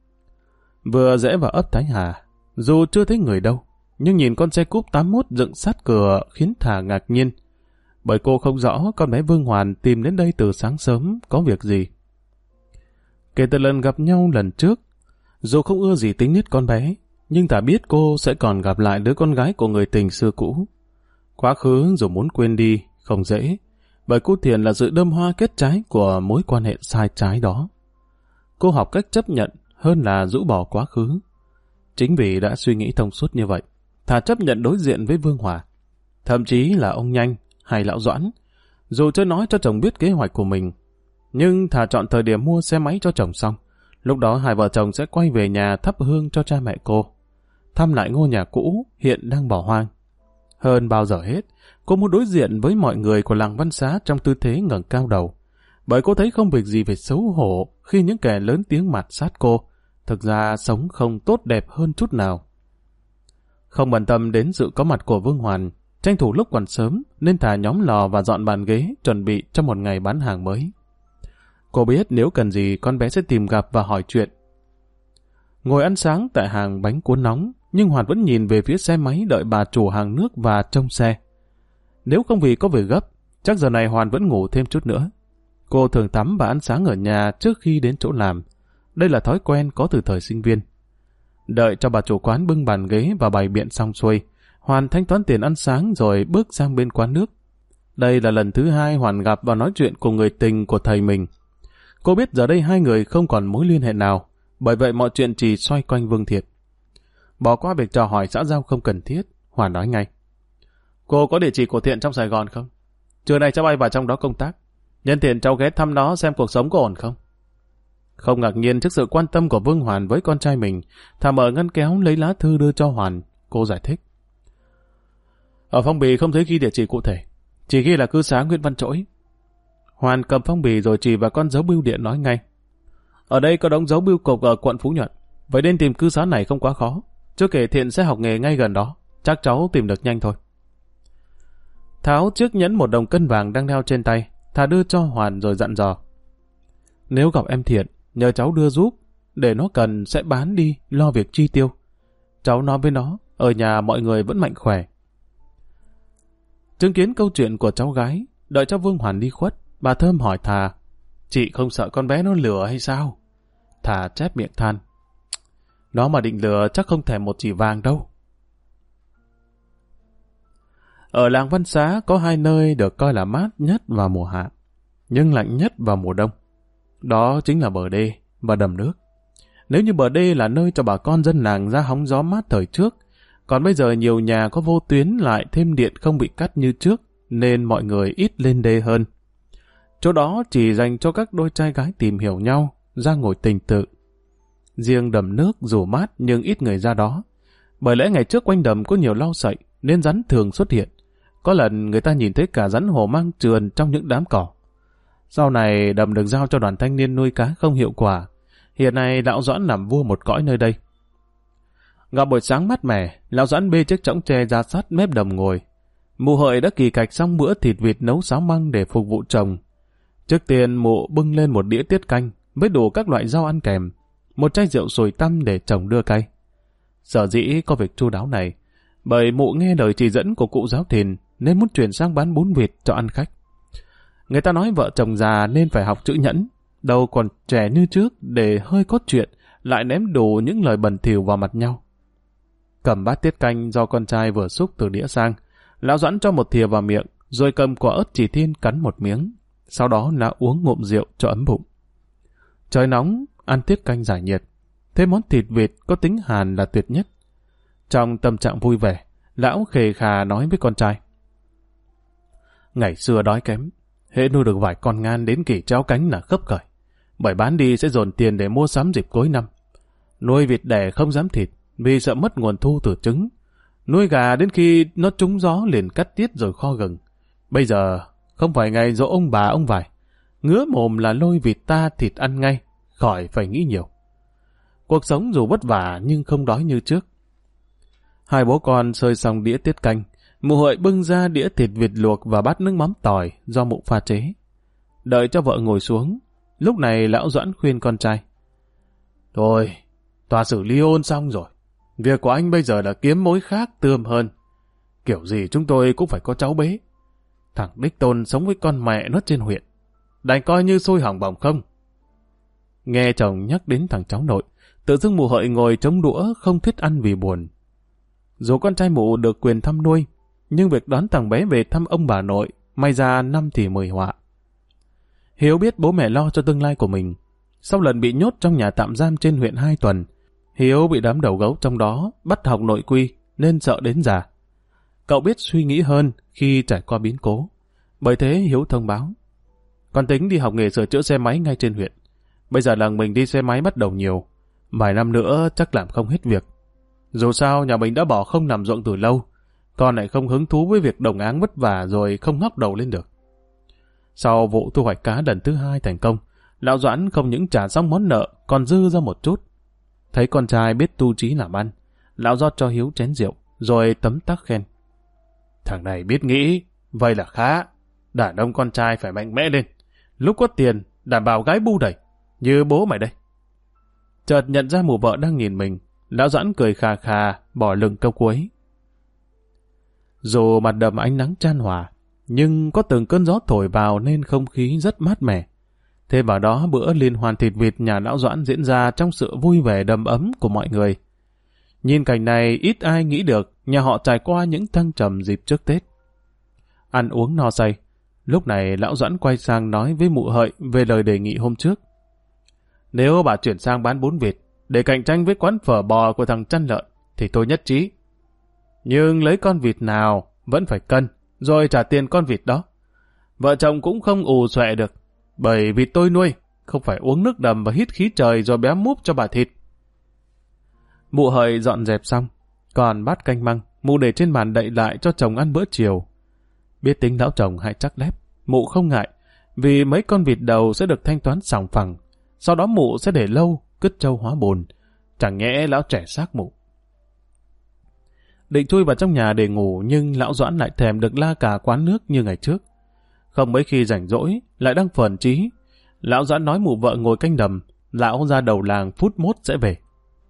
Vừa rẽ vào ấp Thái Hà, dù chưa thấy người đâu, nhưng nhìn con xe cúp 81 dựng sát cửa khiến Thà ngạc nhiên, bởi cô không rõ con bé Vương Hoàn tìm đến đây từ sáng sớm có việc gì. Kể từ lần gặp nhau lần trước, dù không ưa gì tính nết con bé, nhưng Thà biết cô sẽ còn gặp lại đứa con gái của người tình xưa cũ. Quá khứ dù muốn quên đi, không dễ, bởi cô Thiền là sự đơm hoa kết trái của mối quan hệ sai trái đó. Cô học cách chấp nhận hơn là rũ bỏ quá khứ. Chính vì đã suy nghĩ thông suốt như vậy, Thà chấp nhận đối diện với Vương Hòa. Thậm chí là ông Nhanh hay lão Doãn, dù chưa nói cho chồng biết kế hoạch của mình, nhưng Thà chọn thời điểm mua xe máy cho chồng xong. Lúc đó hai vợ chồng sẽ quay về nhà thắp hương cho cha mẹ cô, thăm lại ngôi nhà cũ hiện đang bỏ hoang. Hơn bao giờ hết, cô muốn đối diện với mọi người của làng Văn Xá trong tư thế ngẩng cao đầu, bởi cô thấy không việc gì phải xấu hổ khi những kẻ lớn tiếng mạt sát cô thực ra sống không tốt đẹp hơn chút nào. Không bận tâm đến sự có mặt của Vương Hoàn, tranh thủ lúc còn sớm nên Thà nhóm lò và dọn bàn ghế chuẩn bị cho một ngày bán hàng mới. Cô biết nếu cần gì con bé sẽ tìm gặp và hỏi chuyện. Ngồi ăn sáng tại hàng bánh cuốn nóng, nhưng Hoàn vẫn nhìn về phía xe máy đợi bà chủ hàng nước và trông xe. Nếu không vì có việc gấp, chắc giờ này Hoàn vẫn ngủ thêm chút nữa. Cô thường tắm và ăn sáng ở nhà trước khi đến chỗ làm. Đây là thói quen có từ thời sinh viên. Đợi cho bà chủ quán bưng bàn ghế và bày biện xong xuôi, Hoàn thanh toán tiền ăn sáng rồi bước sang bên quán nước. Đây là lần thứ hai Hoàn gặp và nói chuyện cùng người tình của thầy mình. Cô biết giờ đây hai người không còn mối liên hệ nào, bởi vậy mọi chuyện chỉ xoay quanh Vương Thiện. Bỏ qua việc trò hỏi xã giao không cần thiết, Hoàn nói ngay. Cô có địa chỉ của Thiện trong Sài Gòn không? Trưa nay cháu bay vào trong đó công tác. Nhân tiện cháu ghé thăm nó xem cuộc sống có ổn không? Không ngạc nhiên trước sự quan tâm của Vương Hoàn với con trai mình, Thà mở ngăn kéo lấy lá thư đưa cho Hoàn. Cô giải thích. Ở phong bì không thấy ghi địa chỉ cụ thể, chỉ ghi là cư xá Nguyễn Văn Trỗi. Hoàn cầm phong bì rồi chỉ vào con dấu bưu điện nói ngay. Ở đây có đống dấu bưu cục ở quận Phú Nhuận, vậy nên tìm cư xá này không quá khó. Chưa kể Thiện sẽ học nghề ngay gần đó, chắc cháu tìm được nhanh thôi. Tháo chiếc nhẫn 1 đồng cân vàng đang đeo trên tay, Thà đưa cho Hoàn rồi dặn dò. Nếu gặp em Thiện, nhờ cháu đưa giúp, để nó cần sẽ bán đi, lo việc chi tiêu. Cháu nói với nó, ở nhà mọi người vẫn mạnh khỏe. Chứng kiến câu chuyện của cháu gái, đợi cho Vương Hoàn đi khuất, bà Thơm hỏi Thà, chị không sợ con bé nó lừa hay sao? Thà chép miệng than, nó mà định lừa chắc không thèm một chỉ vàng đâu. Ở làng Văn Xá có 2 nơi được coi là mát nhất vào mùa hạ, nhưng lạnh nhất vào mùa đông. Đó chính là bờ đê và đầm nước. Nếu như bờ đê là nơi cho bà con dân làng ra hóng gió mát thời trước, còn bây giờ nhiều nhà có vô tuyến lại thêm điện không bị cắt như trước, nên mọi người ít lên đê hơn. Chỗ đó chỉ dành cho các đôi trai gái tìm hiểu nhau, ra ngồi tình tự. Riêng đầm nước dù mát nhưng ít người ra đó, bởi lẽ ngày trước quanh đầm có nhiều lau sậy nên rắn thường xuất hiện. Có lần người ta nhìn thấy cả rắn hổ mang trườn trong những đám cỏ. Sau này đầm được giao cho đoàn thanh niên nuôi cá không hiệu quả. Hiện nay lão Doãn làm vua một cõi nơi đây. Gặp buổi sáng mát mẻ, lão Doãn bê chiếc chõng tre ra sát mép đầm ngồi. Mụ Hợi đã kỳ cạch xong bữa thịt vịt nấu sáo măng để phục vụ chồng. Trước tiên mụ bưng lên một đĩa tiết canh với đủ các loại rau ăn kèm, một chai rượu sồi tăm để chồng đưa cay. Sở dĩ có việc chu đáo này, bởi mụ nghe lời chỉ dẫn của cụ giáo thìn nên muốn chuyển sang bán bún vịt cho ăn khách. Người ta nói vợ chồng già nên phải học chữ nhẫn, đâu còn trẻ như trước để hơi có chuyện lại ném đủ những lời bẩn thỉu vào mặt nhau. Cầm bát tiết canh do con trai vừa xúc từ đĩa sang, lão Doãn cho một thìa vào miệng, rồi cầm quả ớt chỉ thiên cắn một miếng, sau đó đã uống ngụm rượu cho ấm bụng. Trời nóng, ăn tiết canh giải nhiệt. Thế món thịt vịt có tính hàn là tuyệt nhất. Trong tâm trạng vui vẻ, lão khề khà nói với con trai. Ngày xưa đói kém, hễ nuôi được vài con ngan đến kỳ trao cánh là khấp khởi. Bởi bán đi sẽ dồn tiền để mua sắm dịp cuối năm. Nuôi vịt đẻ không dám thịt, vì sợ mất nguồn thu từ trứng. Nuôi gà đến khi nó trúng gió liền cắt tiết rồi kho gừng. Bây giờ không phải ngày dỗ ông bà ông vải. Ngứa mồm là lôi vịt ta thịt ăn ngay, khỏi phải nghĩ nhiều. Cuộc sống dù vất vả nhưng không đói như trước. Hai bố con xơi xong đĩa tiết canh, mụ Hợi bưng ra đĩa thịt vịt luộc và bát nước mắm tỏi do mụ pha chế. Đợi cho vợ ngồi xuống, lúc này lão Doãn khuyên con trai. Thôi, tòa xử ly hôn xong rồi. Việc của anh bây giờ là kiếm mối khác tươm hơn. Kiểu gì chúng tôi cũng phải có cháu bế. Thằng đích tôn sống với con mẹ nó trên huyện. Đành coi như xôi hỏng bỏng không. Nghe chồng nhắc đến thằng cháu nội, tự dưng mụ Hợi ngồi chống đũa không thích ăn vì buồn. Dù con trai mụ được quyền thăm nuôi, nhưng việc đón thằng bé về thăm ông bà nội, may ra năm thì 10 họa. Hiếu biết bố mẹ lo cho tương lai của mình. Sau lần bị nhốt trong nhà tạm giam trên huyện 2 tuần, Hiếu bị đám đầu gấu trong đó bắt học nội quy nên sợ đến già. Cậu biết suy nghĩ hơn khi trải qua biến cố. Bởi thế Hiếu thông báo. Con tính đi học nghề sửa chữa xe máy ngay trên huyện. Bây giờ làng mình đi xe máy bắt đầu nhiều. Vài năm nữa chắc làm không hết việc. Dù sao nhà mình đã bỏ không làm ruộng từ lâu. Con lại không hứng thú với việc đồng áng vất vả rồi không ngóc đầu lên được. Sau vụ thu hoạch cá lần thứ 2 thành công, lão Doãn không những trả xong món nợ còn dư ra một chút. Thấy con trai biết tu trí làm ăn, lão rót cho Hiếu chén rượu rồi tấm tắc khen. Thằng này biết nghĩ, vậy là khá. Đàn ông con trai phải mạnh mẽ lên. Lúc có tiền, đảm bảo gái bu đẩy, như bố mày đây. Chợt nhận ra mụ vợ đang nhìn mình, lão Doãn cười khà khà, bỏ lừng câu cuối. Dù mặt đầm ánh nắng chan hòa, nhưng có từng cơn gió thổi vào nên không khí rất mát mẻ. Thêm vào đó bữa liên hoan thịt vịt nhà lão Doãn diễn ra trong sự vui vẻ đầm ấm của mọi người. Nhìn cảnh này ít ai nghĩ được nhà họ trải qua những thăng trầm dịp trước Tết. Ăn uống no say, lúc này lão Doãn quay sang nói với mụ Hợi về lời đề nghị hôm trước. Nếu bà chuyển sang bán bún vịt để cạnh tranh với quán phở bò của thằng chăn lợn thì tôi nhất trí. Nhưng lấy con vịt nào vẫn phải cân, rồi trả tiền con vịt đó. Vợ chồng cũng không ù xòe được, bởi vịt tôi nuôi, không phải uống nước đầm và hít khí trời rồi béo múp cho bà thịt. Mụ Hợi dọn dẹp xong, còn bát canh măng, mụ để trên bàn đậy lại cho chồng ăn bữa chiều. Biết tính lão chồng hay chắc lép, mụ không ngại, vì mấy con vịt đầu sẽ được thanh toán sòng phẳng, sau đó mụ sẽ để lâu, cứt trâu hóa bồn. Chẳng nhẽ lão trẻ xác mụ. Định chui vào trong nhà để ngủ, nhưng lão Doãn lại thèm được la cà quán nước như ngày trước. Không mấy khi rảnh rỗi, lại đang phờn trí. Lão Doãn nói mụ vợ ngồi canh đầm, lão ra đầu làng phút mốt sẽ về.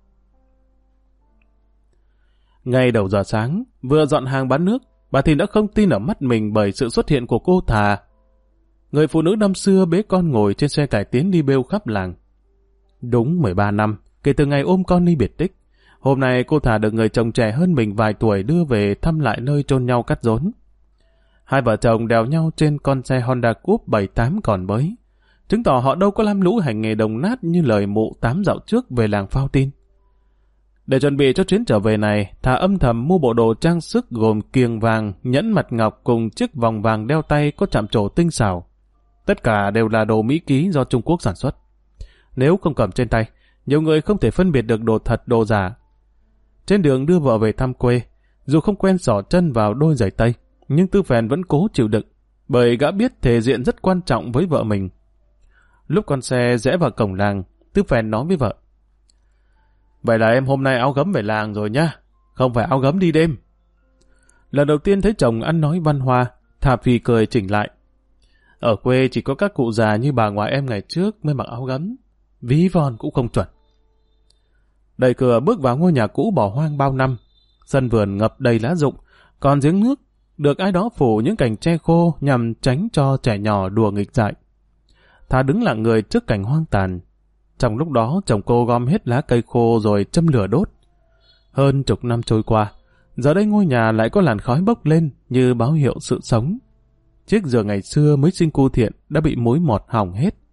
Ngay đầu giờ sáng, vừa dọn hàng bán nước, bà Thìn đã không tin ở mắt mình bởi sự xuất hiện của cô Thà. Người phụ nữ năm xưa bế con ngồi trên xe cải tiến đi bêu khắp làng. Đúng 13 năm, kể từ ngày ôm con đi biệt tích, hôm nay cô Thà được người chồng trẻ hơn mình vài tuổi đưa về thăm lại nơi chôn nhau cắt rốn. Hai vợ chồng đèo nhau trên con xe Honda Coupe 78 còn mới, chứng tỏ họ đâu có lam lũ hành nghề đồng nát như lời mụ tám dạo trước về làng phao tin. Để chuẩn bị cho chuyến trở về này, Thà âm thầm mua bộ đồ trang sức gồm kiềng vàng, nhẫn mặt ngọc cùng chiếc vòng vàng đeo tay có chạm trổ tinh xảo. Tất cả đều là đồ Mỹ ký do Trung Quốc sản xuất. Nếu không cầm trên tay, nhiều người không thể phân biệt được đồ thật đồ giả. Trên đường đưa vợ về thăm quê, dù không quen xỏ chân vào đôi giày tây, nhưng Tư Phèn vẫn cố chịu đựng, bởi gã biết thể diện rất quan trọng với vợ mình. Lúc con xe rẽ vào cổng làng, Tư Phèn nói với vợ. Vậy là em hôm nay áo gấm về làng rồi nhá, không phải áo gấm đi đêm. Lần đầu tiên thấy chồng ăn nói văn hoa, Thà phì cười chỉnh lại. Ở quê chỉ có các cụ già như bà ngoại em ngày trước mới mặc áo gấm, ví von cũng không chuẩn. Đẩy cửa bước vào ngôi nhà cũ bỏ hoang bao năm, sân vườn ngập đầy lá rụng, còn giếng nước được ai đó phủ những cành tre khô nhằm tránh cho trẻ nhỏ đùa nghịch dại. Thà đứng lặng người trước cảnh hoang tàn. Trong lúc đó chồng cô gom hết lá cây khô rồi châm lửa đốt. Hơn chục năm trôi qua, giờ đây ngôi nhà lại có làn khói bốc lên như báo hiệu sự sống. Chiếc giường ngày xưa mới sinh cu thiện đã bị mối mọt hỏng hết.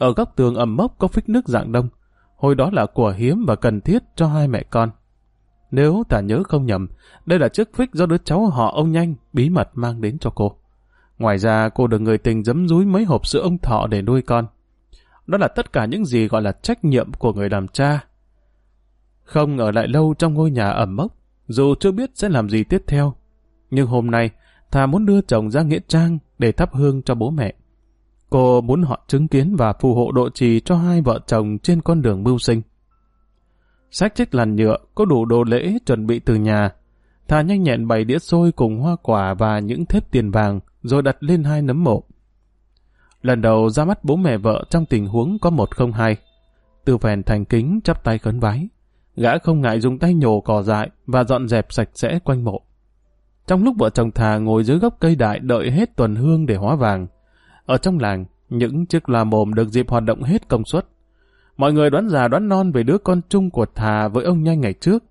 Ở góc tường ẩm mốc có phích nước dạng đông. Hồi đó là của hiếm và cần thiết cho hai mẹ con. Nếu ta nhớ không nhầm, đây là chiếc phích do đứa cháu họ ông Nhanh bí mật mang đến cho cô. Ngoài ra cô được người tình giấm dúi mấy hộp sữa ông Thọ để nuôi con. Đó là tất cả những gì gọi là trách nhiệm của người làm cha. Không ở lại lâu trong ngôi nhà ẩm mốc, dù chưa biết sẽ làm gì tiếp theo. Nhưng hôm nay, thà muốn đưa chồng ra nghĩa trang để thắp hương cho bố mẹ. Cô muốn họ chứng kiến và phù hộ độ trì cho hai vợ chồng trên con đường mưu sinh. Xách chiếc làn nhựa có đủ đồ lễ chuẩn bị từ nhà. Thà nhanh nhẹn bày đĩa xôi cùng hoa quả và những thếp tiền vàng rồi đặt lên hai nấm mộ. Lần đầu ra mắt bố mẹ vợ trong tình huống có 102. Tư Phèn thành kính chắp tay khấn vái. Gã không ngại dùng tay nhổ cỏ dại và dọn dẹp sạch sẽ quanh mộ. Trong lúc vợ chồng Thà ngồi dưới gốc cây đại đợi hết tuần hương để hóa vàng, ở trong làng, những chiếc loa mồm được dịp hoạt động hết công suất. Mọi người đoán già đoán non về đứa con chung của Thà với ông Nhanh ngày trước.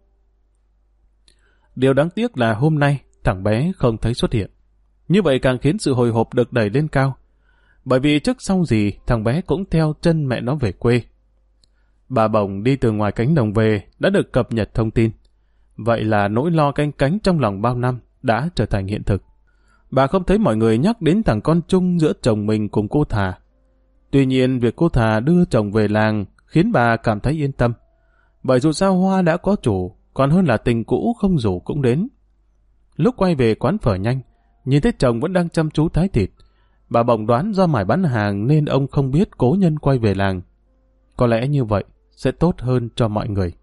Điều đáng tiếc là hôm nay thằng bé không thấy xuất hiện. Như vậy càng khiến sự hồi hộp được đẩy lên cao. Bởi vì trước sau gì thằng bé cũng theo chân mẹ nó về quê. Bà Bồng đi từ ngoài cánh đồng về đã được cập nhật thông tin. Vậy là nỗi lo canh cánh trong lòng bao năm đã trở thành hiện thực. Bà không thấy mọi người nhắc đến thằng con chung giữa chồng mình cùng cô Thà. Tuy nhiên việc cô Thà đưa chồng về làng khiến bà cảm thấy yên tâm. Bởi dù sao Hoa đã có chủ, còn hơn là tình cũ không rủ cũng đến. Lúc quay về quán phở Nhanh, nhìn thấy chồng vẫn đang chăm chú thái thịt. Bà Bồng đoán do mải bán hàng nên ông không biết cố nhân quay về làng. Có lẽ như vậy sẽ tốt hơn cho mọi người.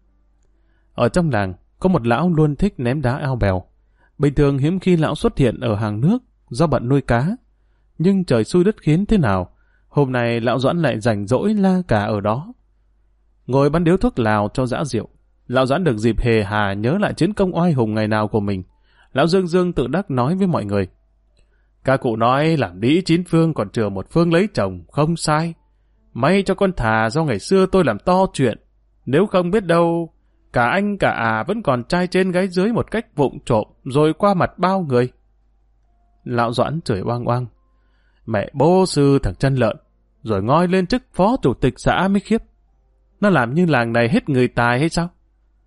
Ở trong làng, có một lão luôn thích ném đá ao bèo. Bình thường hiếm khi lão xuất hiện ở hàng nước do bận nuôi cá. Nhưng trời xui đất khiến thế nào, hôm nay lão Doãn lại rảnh rỗi la cả ở đó. Ngồi bắn điếu thuốc lào cho dã rượu, lão Doãn được dịp hề hà nhớ lại chiến công oai hùng ngày nào của mình. Lão Dương Dương tự đắc nói với mọi người. Các cụ nói làm đĩ 9 phương còn chừa 1 phương lấy chồng, không sai. May cho con Thà do ngày xưa tôi làm to chuyện. Nếu không biết đâu, cả anh cả vẫn còn trai trên gái dưới một cách vụng trộm rồi qua mặt bao người. Lão Doãn chửi oang oang. Mẹ bố sư thằng chân lợn, rồi ngoi lên chức phó chủ tịch xã mới khiếp. Nó làm như làng này hết người tài hay sao?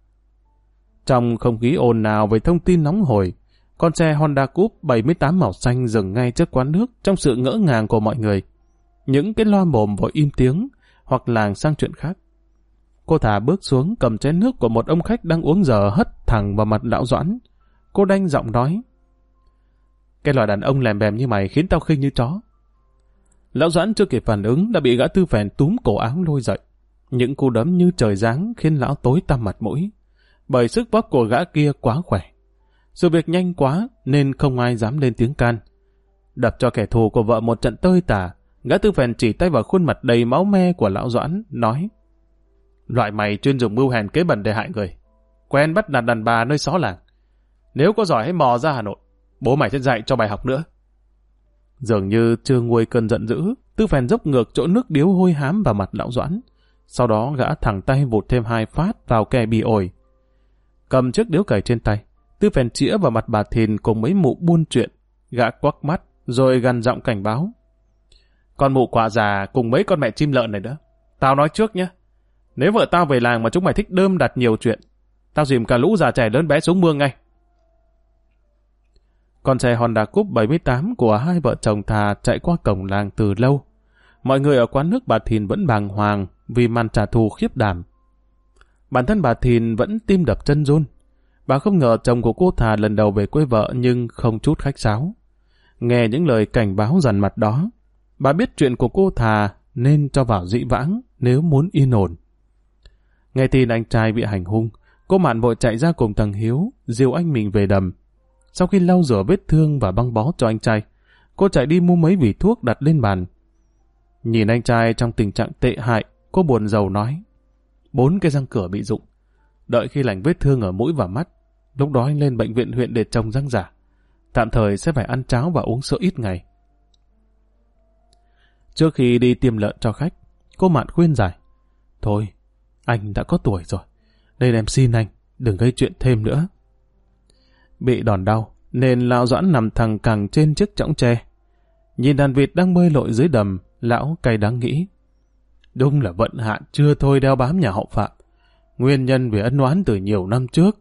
Trong không khí ồn ào về thông tin nóng hổi, con xe Honda Coupe 78 màu xanh dừng ngay trước quán nước trong sự ngỡ ngàng của mọi người. Những cái loa mồm vội im tiếng hoặc làng sang chuyện khác. Cô Thà bước xuống cầm chén nước của một ông khách đang uống dở hất thẳng vào mặt lão Doãn. Cô đanh giọng nói. Cái loại đàn ông lèm bèm như mày khiến tao khinh như chó. Lão Doãn chưa kịp phản ứng đã bị gã Tư Phèn túm cổ áo lôi dậy. Những cú đấm như trời giáng khiến lão tối tăm mặt mũi. Bởi sức vóc của gã kia quá khỏe. Sự việc nhanh quá nên không ai dám lên tiếng can. Đập cho kẻ thù của vợ một trận tơi tả, gã Tư Phèn chỉ tay vào khuôn mặt đầy máu me của lão Doãn, nói. Loại mày chuyên dùng mưu hèn kế bẩn để hại người. Quen bắt nạt đàn bà nơi xó làng. Nếu có giỏi hãy mò ra Hà Nội. Bố mày sẽ dạy cho bài học nữa. Dường như chưa nguôi cơn giận dữ, Tư Phèn dốc ngược chỗ nước điếu hôi hám vào mặt lão Doãn. Sau đó gã thẳng tay vụt thêm 2 phát vào kẻ bị ổi. Cầm chiếc điếu cày trên tay, Tư Phèn chĩa vào mặt bà Thìn cùng mấy mụ buôn chuyện. Gã quắc mắt rồi gằn giọng cảnh báo. Con mụ quả già cùng mấy con mẹ chim lợn này nữa. Tao nói trước nhé. Nếu vợ tao về làng mà chúng mày thích đơm đặt nhiều chuyện, tao dìm cả lũ già trẻ lớn bé xuống mương ngay. Con xe Honda Coupe 78 của hai vợ chồng Thà chạy qua cổng làng từ lâu. Mọi người ở quán nước bà Thìn vẫn bàng hoàng vì màn trả thù khiếp đảm. Bản thân bà Thìn vẫn tim đập chân run. Bà không ngờ chồng của cô Thà lần đầu về quê vợ nhưng không chút khách sáo. Nghe những lời cảnh báo dằn mặt đó, bà biết chuyện của cô Thà nên cho vào dĩ vãng nếu muốn yên ổn. Nghe tin anh trai bị hành hung, cô Mạn vội chạy ra cùng thằng Hiếu, dìu anh mình về đầm. Sau khi lau rửa vết thương và băng bó cho anh trai, cô chạy đi mua mấy vỉ thuốc đặt lên bàn. Nhìn anh trai trong tình trạng tệ hại, cô buồn rầu nói. 4 cái răng cửa bị rụng. Đợi khi lành vết thương ở mũi và mắt, lúc đó anh lên bệnh viện huyện để trồng răng giả. Tạm thời sẽ phải ăn cháo và uống sữa ít ngày. Trước khi đi tiêm lợn cho khách, cô Mạn khuyên giải. Thôi, anh đã có tuổi rồi. Nên em xin anh, đừng gây chuyện thêm nữa. Bị đòn đau, nên lão Doãn nằm thẳng cẳng trên chiếc chõng tre. Nhìn đàn vịt đang bơi lội dưới đầm, lão cay đắng nghĩ. Đúng là vận hạn chưa thôi đeo bám nhà họ Phạm. Nguyên nhân vì ân oán từ nhiều năm trước.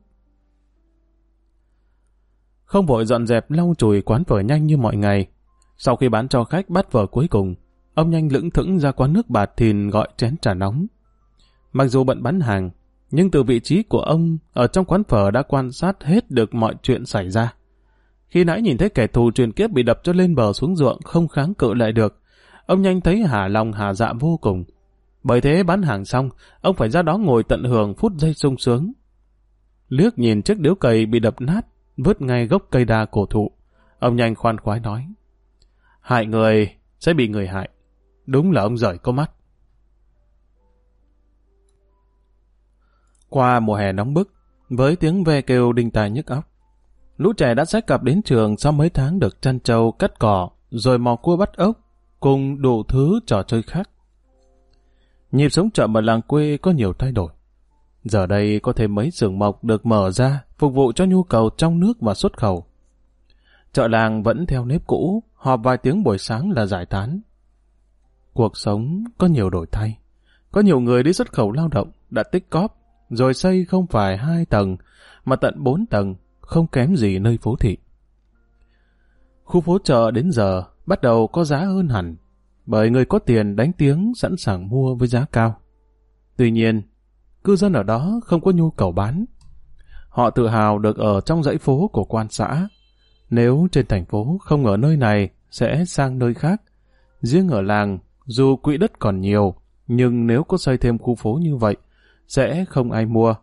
Không vội dọn dẹp lau chùi quán phở Nhanh như mọi ngày. Sau khi bán cho khách bát phở cuối cùng, ông Nhanh lững thững ra quán nước bà Thìn gọi chén trà nóng. Mặc dù bận bán hàng, nhưng từ vị trí của ông ở trong quán phở đã quan sát hết được mọi chuyện xảy ra. Khi nãy nhìn thấy kẻ thù truyền kiếp bị đập cho lên bờ xuống ruộng không kháng cự lại được, ông Nhanh thấy hả lòng hả dạ vô cùng. Bởi thế bán hàng xong, ông phải ra đó ngồi tận hưởng phút giây sung sướng. Liếc nhìn chiếc điếu cày bị đập nát, vứt ngay gốc cây đa cổ thụ, ông Nhanh khoan khoái nói: hại người sẽ bị người hại. Đúng là ông giời có mắt. Qua mùa hè nóng bức, với tiếng ve kêu đinh tai nhức óc, lũ trẻ đã xách cặp đến trường sau mấy tháng được chăn trâu, cắt cỏ, rồi mò cua bắt ốc, cùng đủ thứ trò chơi khác. Nhịp sống chậm ở làng quê có nhiều thay đổi. Giờ đây có thêm mấy xưởng mộc được mở ra phục vụ cho nhu cầu trong nước và xuất khẩu. Chợ làng vẫn theo nếp cũ, họp vài tiếng buổi sáng là giải tán. Cuộc sống có nhiều đổi thay. Có nhiều người đi xuất khẩu lao động đã tích cóp, rồi xây không phải 2 tầng, mà tận 4 tầng, không kém gì nơi phố thị. Khu phố chợ đến giờ bắt đầu có giá hơn hẳn, bởi người có tiền đánh tiếng sẵn sàng mua với giá cao. Tuy nhiên, cư dân ở đó không có nhu cầu bán. Họ tự hào được ở trong dãy phố của quan xã. Nếu trên thành phố không ở nơi này, sẽ sang nơi khác. Riêng ở làng, dù quỹ đất còn nhiều, nhưng nếu có xây thêm khu phố như vậy, sẽ không ai mua.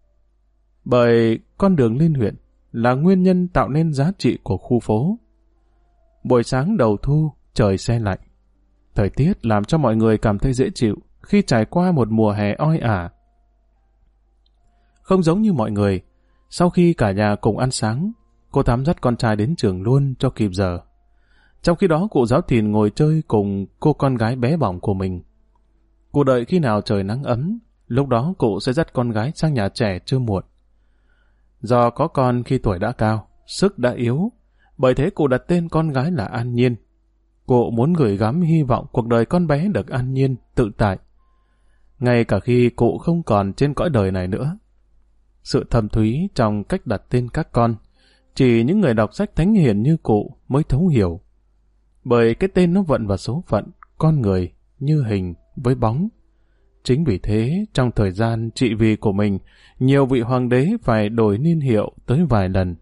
Bởi con đường lên huyện là nguyên nhân tạo nên giá trị của khu phố. Buổi sáng đầu thu, trời se lạnh. Thời tiết làm cho mọi người cảm thấy dễ chịu khi trải qua một mùa hè oi ả. Không giống như mọi người, sau khi cả nhà cùng ăn sáng, cô Thắm dắt con trai đến trường luôn cho kịp giờ. Trong khi đó cụ giáo Thìn ngồi chơi cùng cô con gái bé bỏng của mình. Cụ đợi khi nào trời nắng ấm, lúc đó cụ sẽ dắt con gái sang nhà trẻ chưa muộn. Do có con khi tuổi đã cao, sức đã yếu, bởi thế cụ đặt tên con gái là An Nhiên. Cụ muốn gửi gắm hy vọng cuộc đời con bé được an nhiên, tự tại. Ngay cả khi cụ không còn trên cõi đời này nữa. Sự thầm thúy trong cách đặt tên các con, chỉ những người đọc sách thánh hiền như cụ mới thấu hiểu. Bởi cái tên nó vận vào số phận, con người như hình với bóng. Chính vì thế, trong thời gian trị vì của mình, nhiều vị hoàng đế phải đổi niên hiệu tới vài lần.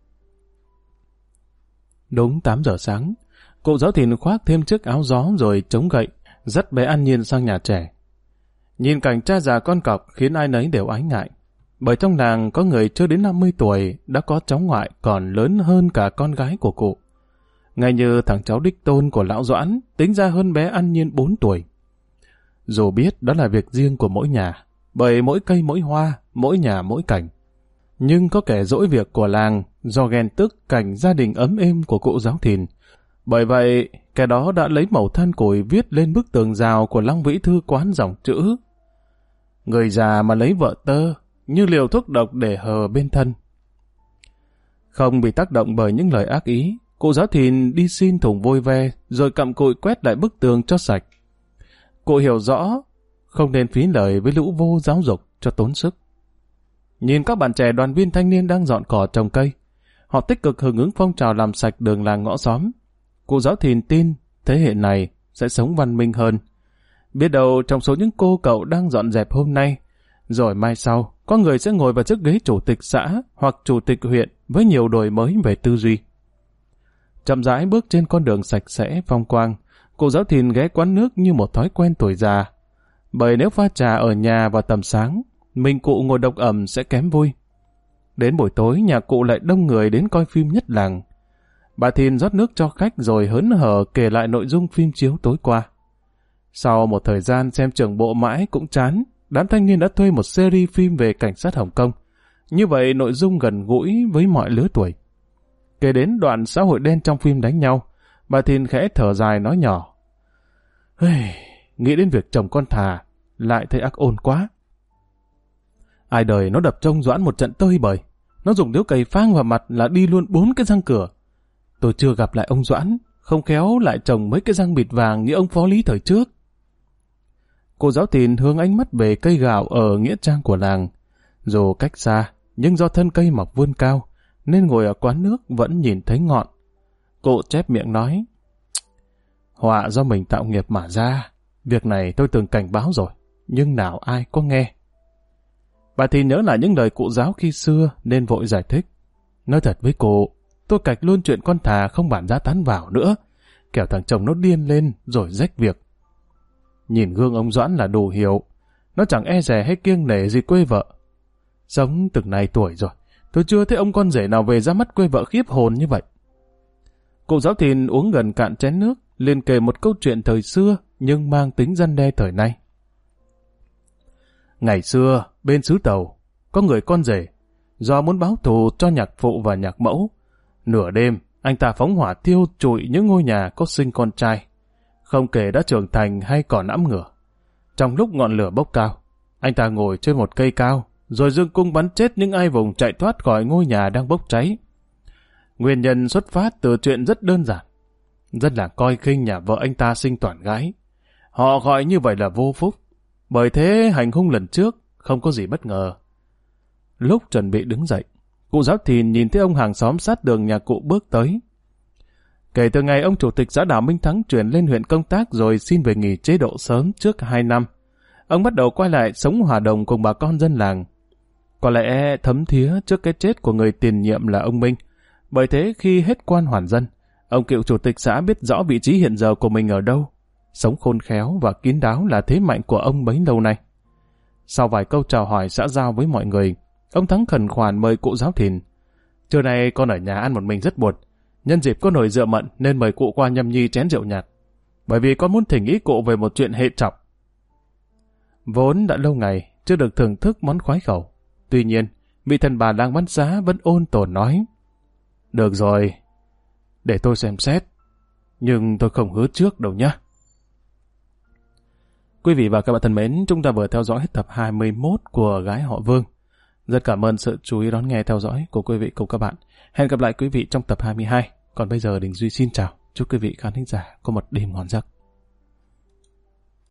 Đúng 8 giờ sáng, cụ giáo Thìn khoác thêm chiếc áo gió rồi chống gậy, dắt bé An Nhiên sang nhà trẻ. Nhìn cảnh cha già con cọc khiến ai nấy đều ái ngại. Bởi trong làng có người chưa đến 50 tuổi đã có cháu ngoại còn lớn hơn cả con gái của cụ. Ngay như thằng cháu đích tôn của lão Doãn tính ra hơn bé An Nhiên 4 tuổi. Dù biết đó là việc riêng của mỗi nhà, bởi mỗi cây mỗi hoa, mỗi nhà mỗi cảnh. Nhưng có kẻ dỗi việc của làng do ghen tức cảnh gia đình ấm êm của cụ giáo Thìn. Bởi vậy, kẻ đó đã lấy mẩu than củi viết lên bức tường rào của Long Vĩ Thư Quán dòng chữ: người già mà lấy vợ tơ, như liều thuốc độc để hờ bên thân. Không bị tác động bởi những lời ác ý, cụ giáo Thìn đi xin thùng vôi ve, rồi cặm cụi quét lại bức tường cho sạch. Cụ hiểu rõ, không nên phí lời với lũ vô giáo dục cho tốn sức. Nhìn các bạn trẻ đoàn viên thanh niên đang dọn cỏ trồng cây, họ tích cực hưởng ứng phong trào làm sạch đường làng ngõ xóm. Cụ giáo Thìn tin thế hệ này sẽ sống văn minh hơn. Biết đâu trong số những cô cậu đang dọn dẹp hôm nay, rồi mai sau, có người sẽ ngồi vào chiếc ghế chủ tịch xã hoặc chủ tịch huyện với nhiều đổi mới về tư duy. Chậm rãi bước trên con đường sạch sẽ phong quang, cụ giáo Thìn ghé quán nước như một thói quen tuổi già. Bởi nếu pha trà ở nhà vào tầm sáng, mình cụ ngồi độc ẩm sẽ kém vui. Đến buổi tối nhà cụ lại đông người đến coi phim nhất làng. Bà Thìn rót nước cho khách rồi hớn hở kể lại nội dung phim chiếu tối qua. Sau một thời gian xem trưởng bộ mãi cũng chán, đám thanh niên đã thuê một series phim về cảnh sát Hồng Kông. Như vậy nội dung gần gũi với mọi lứa tuổi. Kể đến đoạn xã hội đen trong phim đánh nhau, bà Thìn khẽ thở dài nói nhỏ: nghĩ đến việc chồng con thà, lại thấy ác ôn quá. Ai đời nó đập trông Doãn một trận tơi bời. Nó dùng điếu cày phang vào mặt là đi luôn 4 cái răng cửa. Tôi chưa gặp lại ông Doãn, không khéo lại trồng mấy cái răng bịt vàng như ông phó lý thời trước. Cô giáo Thìn hướng ánh mắt về cây gạo ở nghĩa trang của làng. Dù cách xa, nhưng do thân cây mọc vươn cao, nên ngồi ở quán nước vẫn nhìn thấy ngọn. Cụ chép miệng nói, họa do mình tạo nghiệp mà ra. Việc này tôi từng cảnh báo rồi, nhưng nào ai có nghe. Bà Thìn nhớ lại những lời cụ giáo khi xưa nên vội giải thích. Nói thật với cô, tôi cạch luôn chuyện con thà không bản giá tán vào nữa, kẻo thằng chồng nó điên lên rồi rách việc. Nhìn gương ông Doãn là đủ hiểu, nó chẳng e dè hay kiêng nể gì quê vợ. Sống từng này tuổi rồi, tôi chưa thấy ông con rể nào về ra mắt quê vợ khiếp hồn như vậy. Cụ giáo Thìn uống gần cạn chén nước, liền kể một câu chuyện thời xưa nhưng mang tính răn đe thời nay. Ngày xưa, bên xứ Tàu, có người con rể, do muốn báo thù cho nhạc phụ và nhạc mẫu. Nửa đêm, anh ta phóng hỏa thiêu trụi những ngôi nhà có sinh con trai, không kể đã trưởng thành hay còn ẵm ngửa. Trong lúc ngọn lửa bốc cao, anh ta ngồi trên một cây cao, rồi dương cung bắn chết những ai vùng chạy thoát khỏi ngôi nhà đang bốc cháy. Nguyên nhân xuất phát từ chuyện rất đơn giản. Rất là coi khinh nhà vợ anh ta sinh toàn gái. Họ gọi như vậy là vô phúc. Bởi thế hành hung lần trước không có gì bất ngờ. Lúc chuẩn bị đứng dậy, cụ giáo Thìn nhìn thấy ông hàng xóm sát đường nhà cụ bước tới. Kể từ ngày ông chủ tịch xã đảo Minh Thắng chuyển lên huyện công tác rồi xin về nghỉ chế độ sớm trước 2 năm, ông bắt đầu quay lại sống hòa đồng cùng bà con dân làng. Có lẽ thấm thía trước cái chết của người tiền nhiệm là ông Minh. Bởi thế khi hết quan hoàn dân, ông cựu chủ tịch xã biết rõ vị trí hiện giờ của mình ở đâu. Sống khôn khéo và kín đáo là thế mạnh của ông bấy lâu nay. Sau vài câu chào hỏi xã giao với mọi người, ông Thắng khẩn khoản mời cụ giáo Thìn. Trưa nay con ở nhà ăn một mình rất buồn. Nhân dịp có nồi rượu mận nên mời cụ qua nhâm nhi chén rượu nhạt. Bởi vì con muốn thỉnh ý cụ về một chuyện hệ trọng. Vốn đã lâu ngày chưa được thưởng thức món khoái khẩu. Tuy nhiên, vị thần bà làng Văn Xá vẫn ôn tồn nói. Được rồi, để tôi xem xét. Nhưng tôi không hứa trước đâu nhé. Quý vị và các bạn thân mến, chúng ta vừa theo dõi hết tập 21 của Gái Họ Vương. Rất cảm ơn sự chú ý đón nghe theo dõi của quý vị cùng các bạn. Hẹn gặp lại quý vị trong tập 22. Còn bây giờ Đình Duy xin chào. Chúc quý vị khán thính giả có một đêm ngon giấc.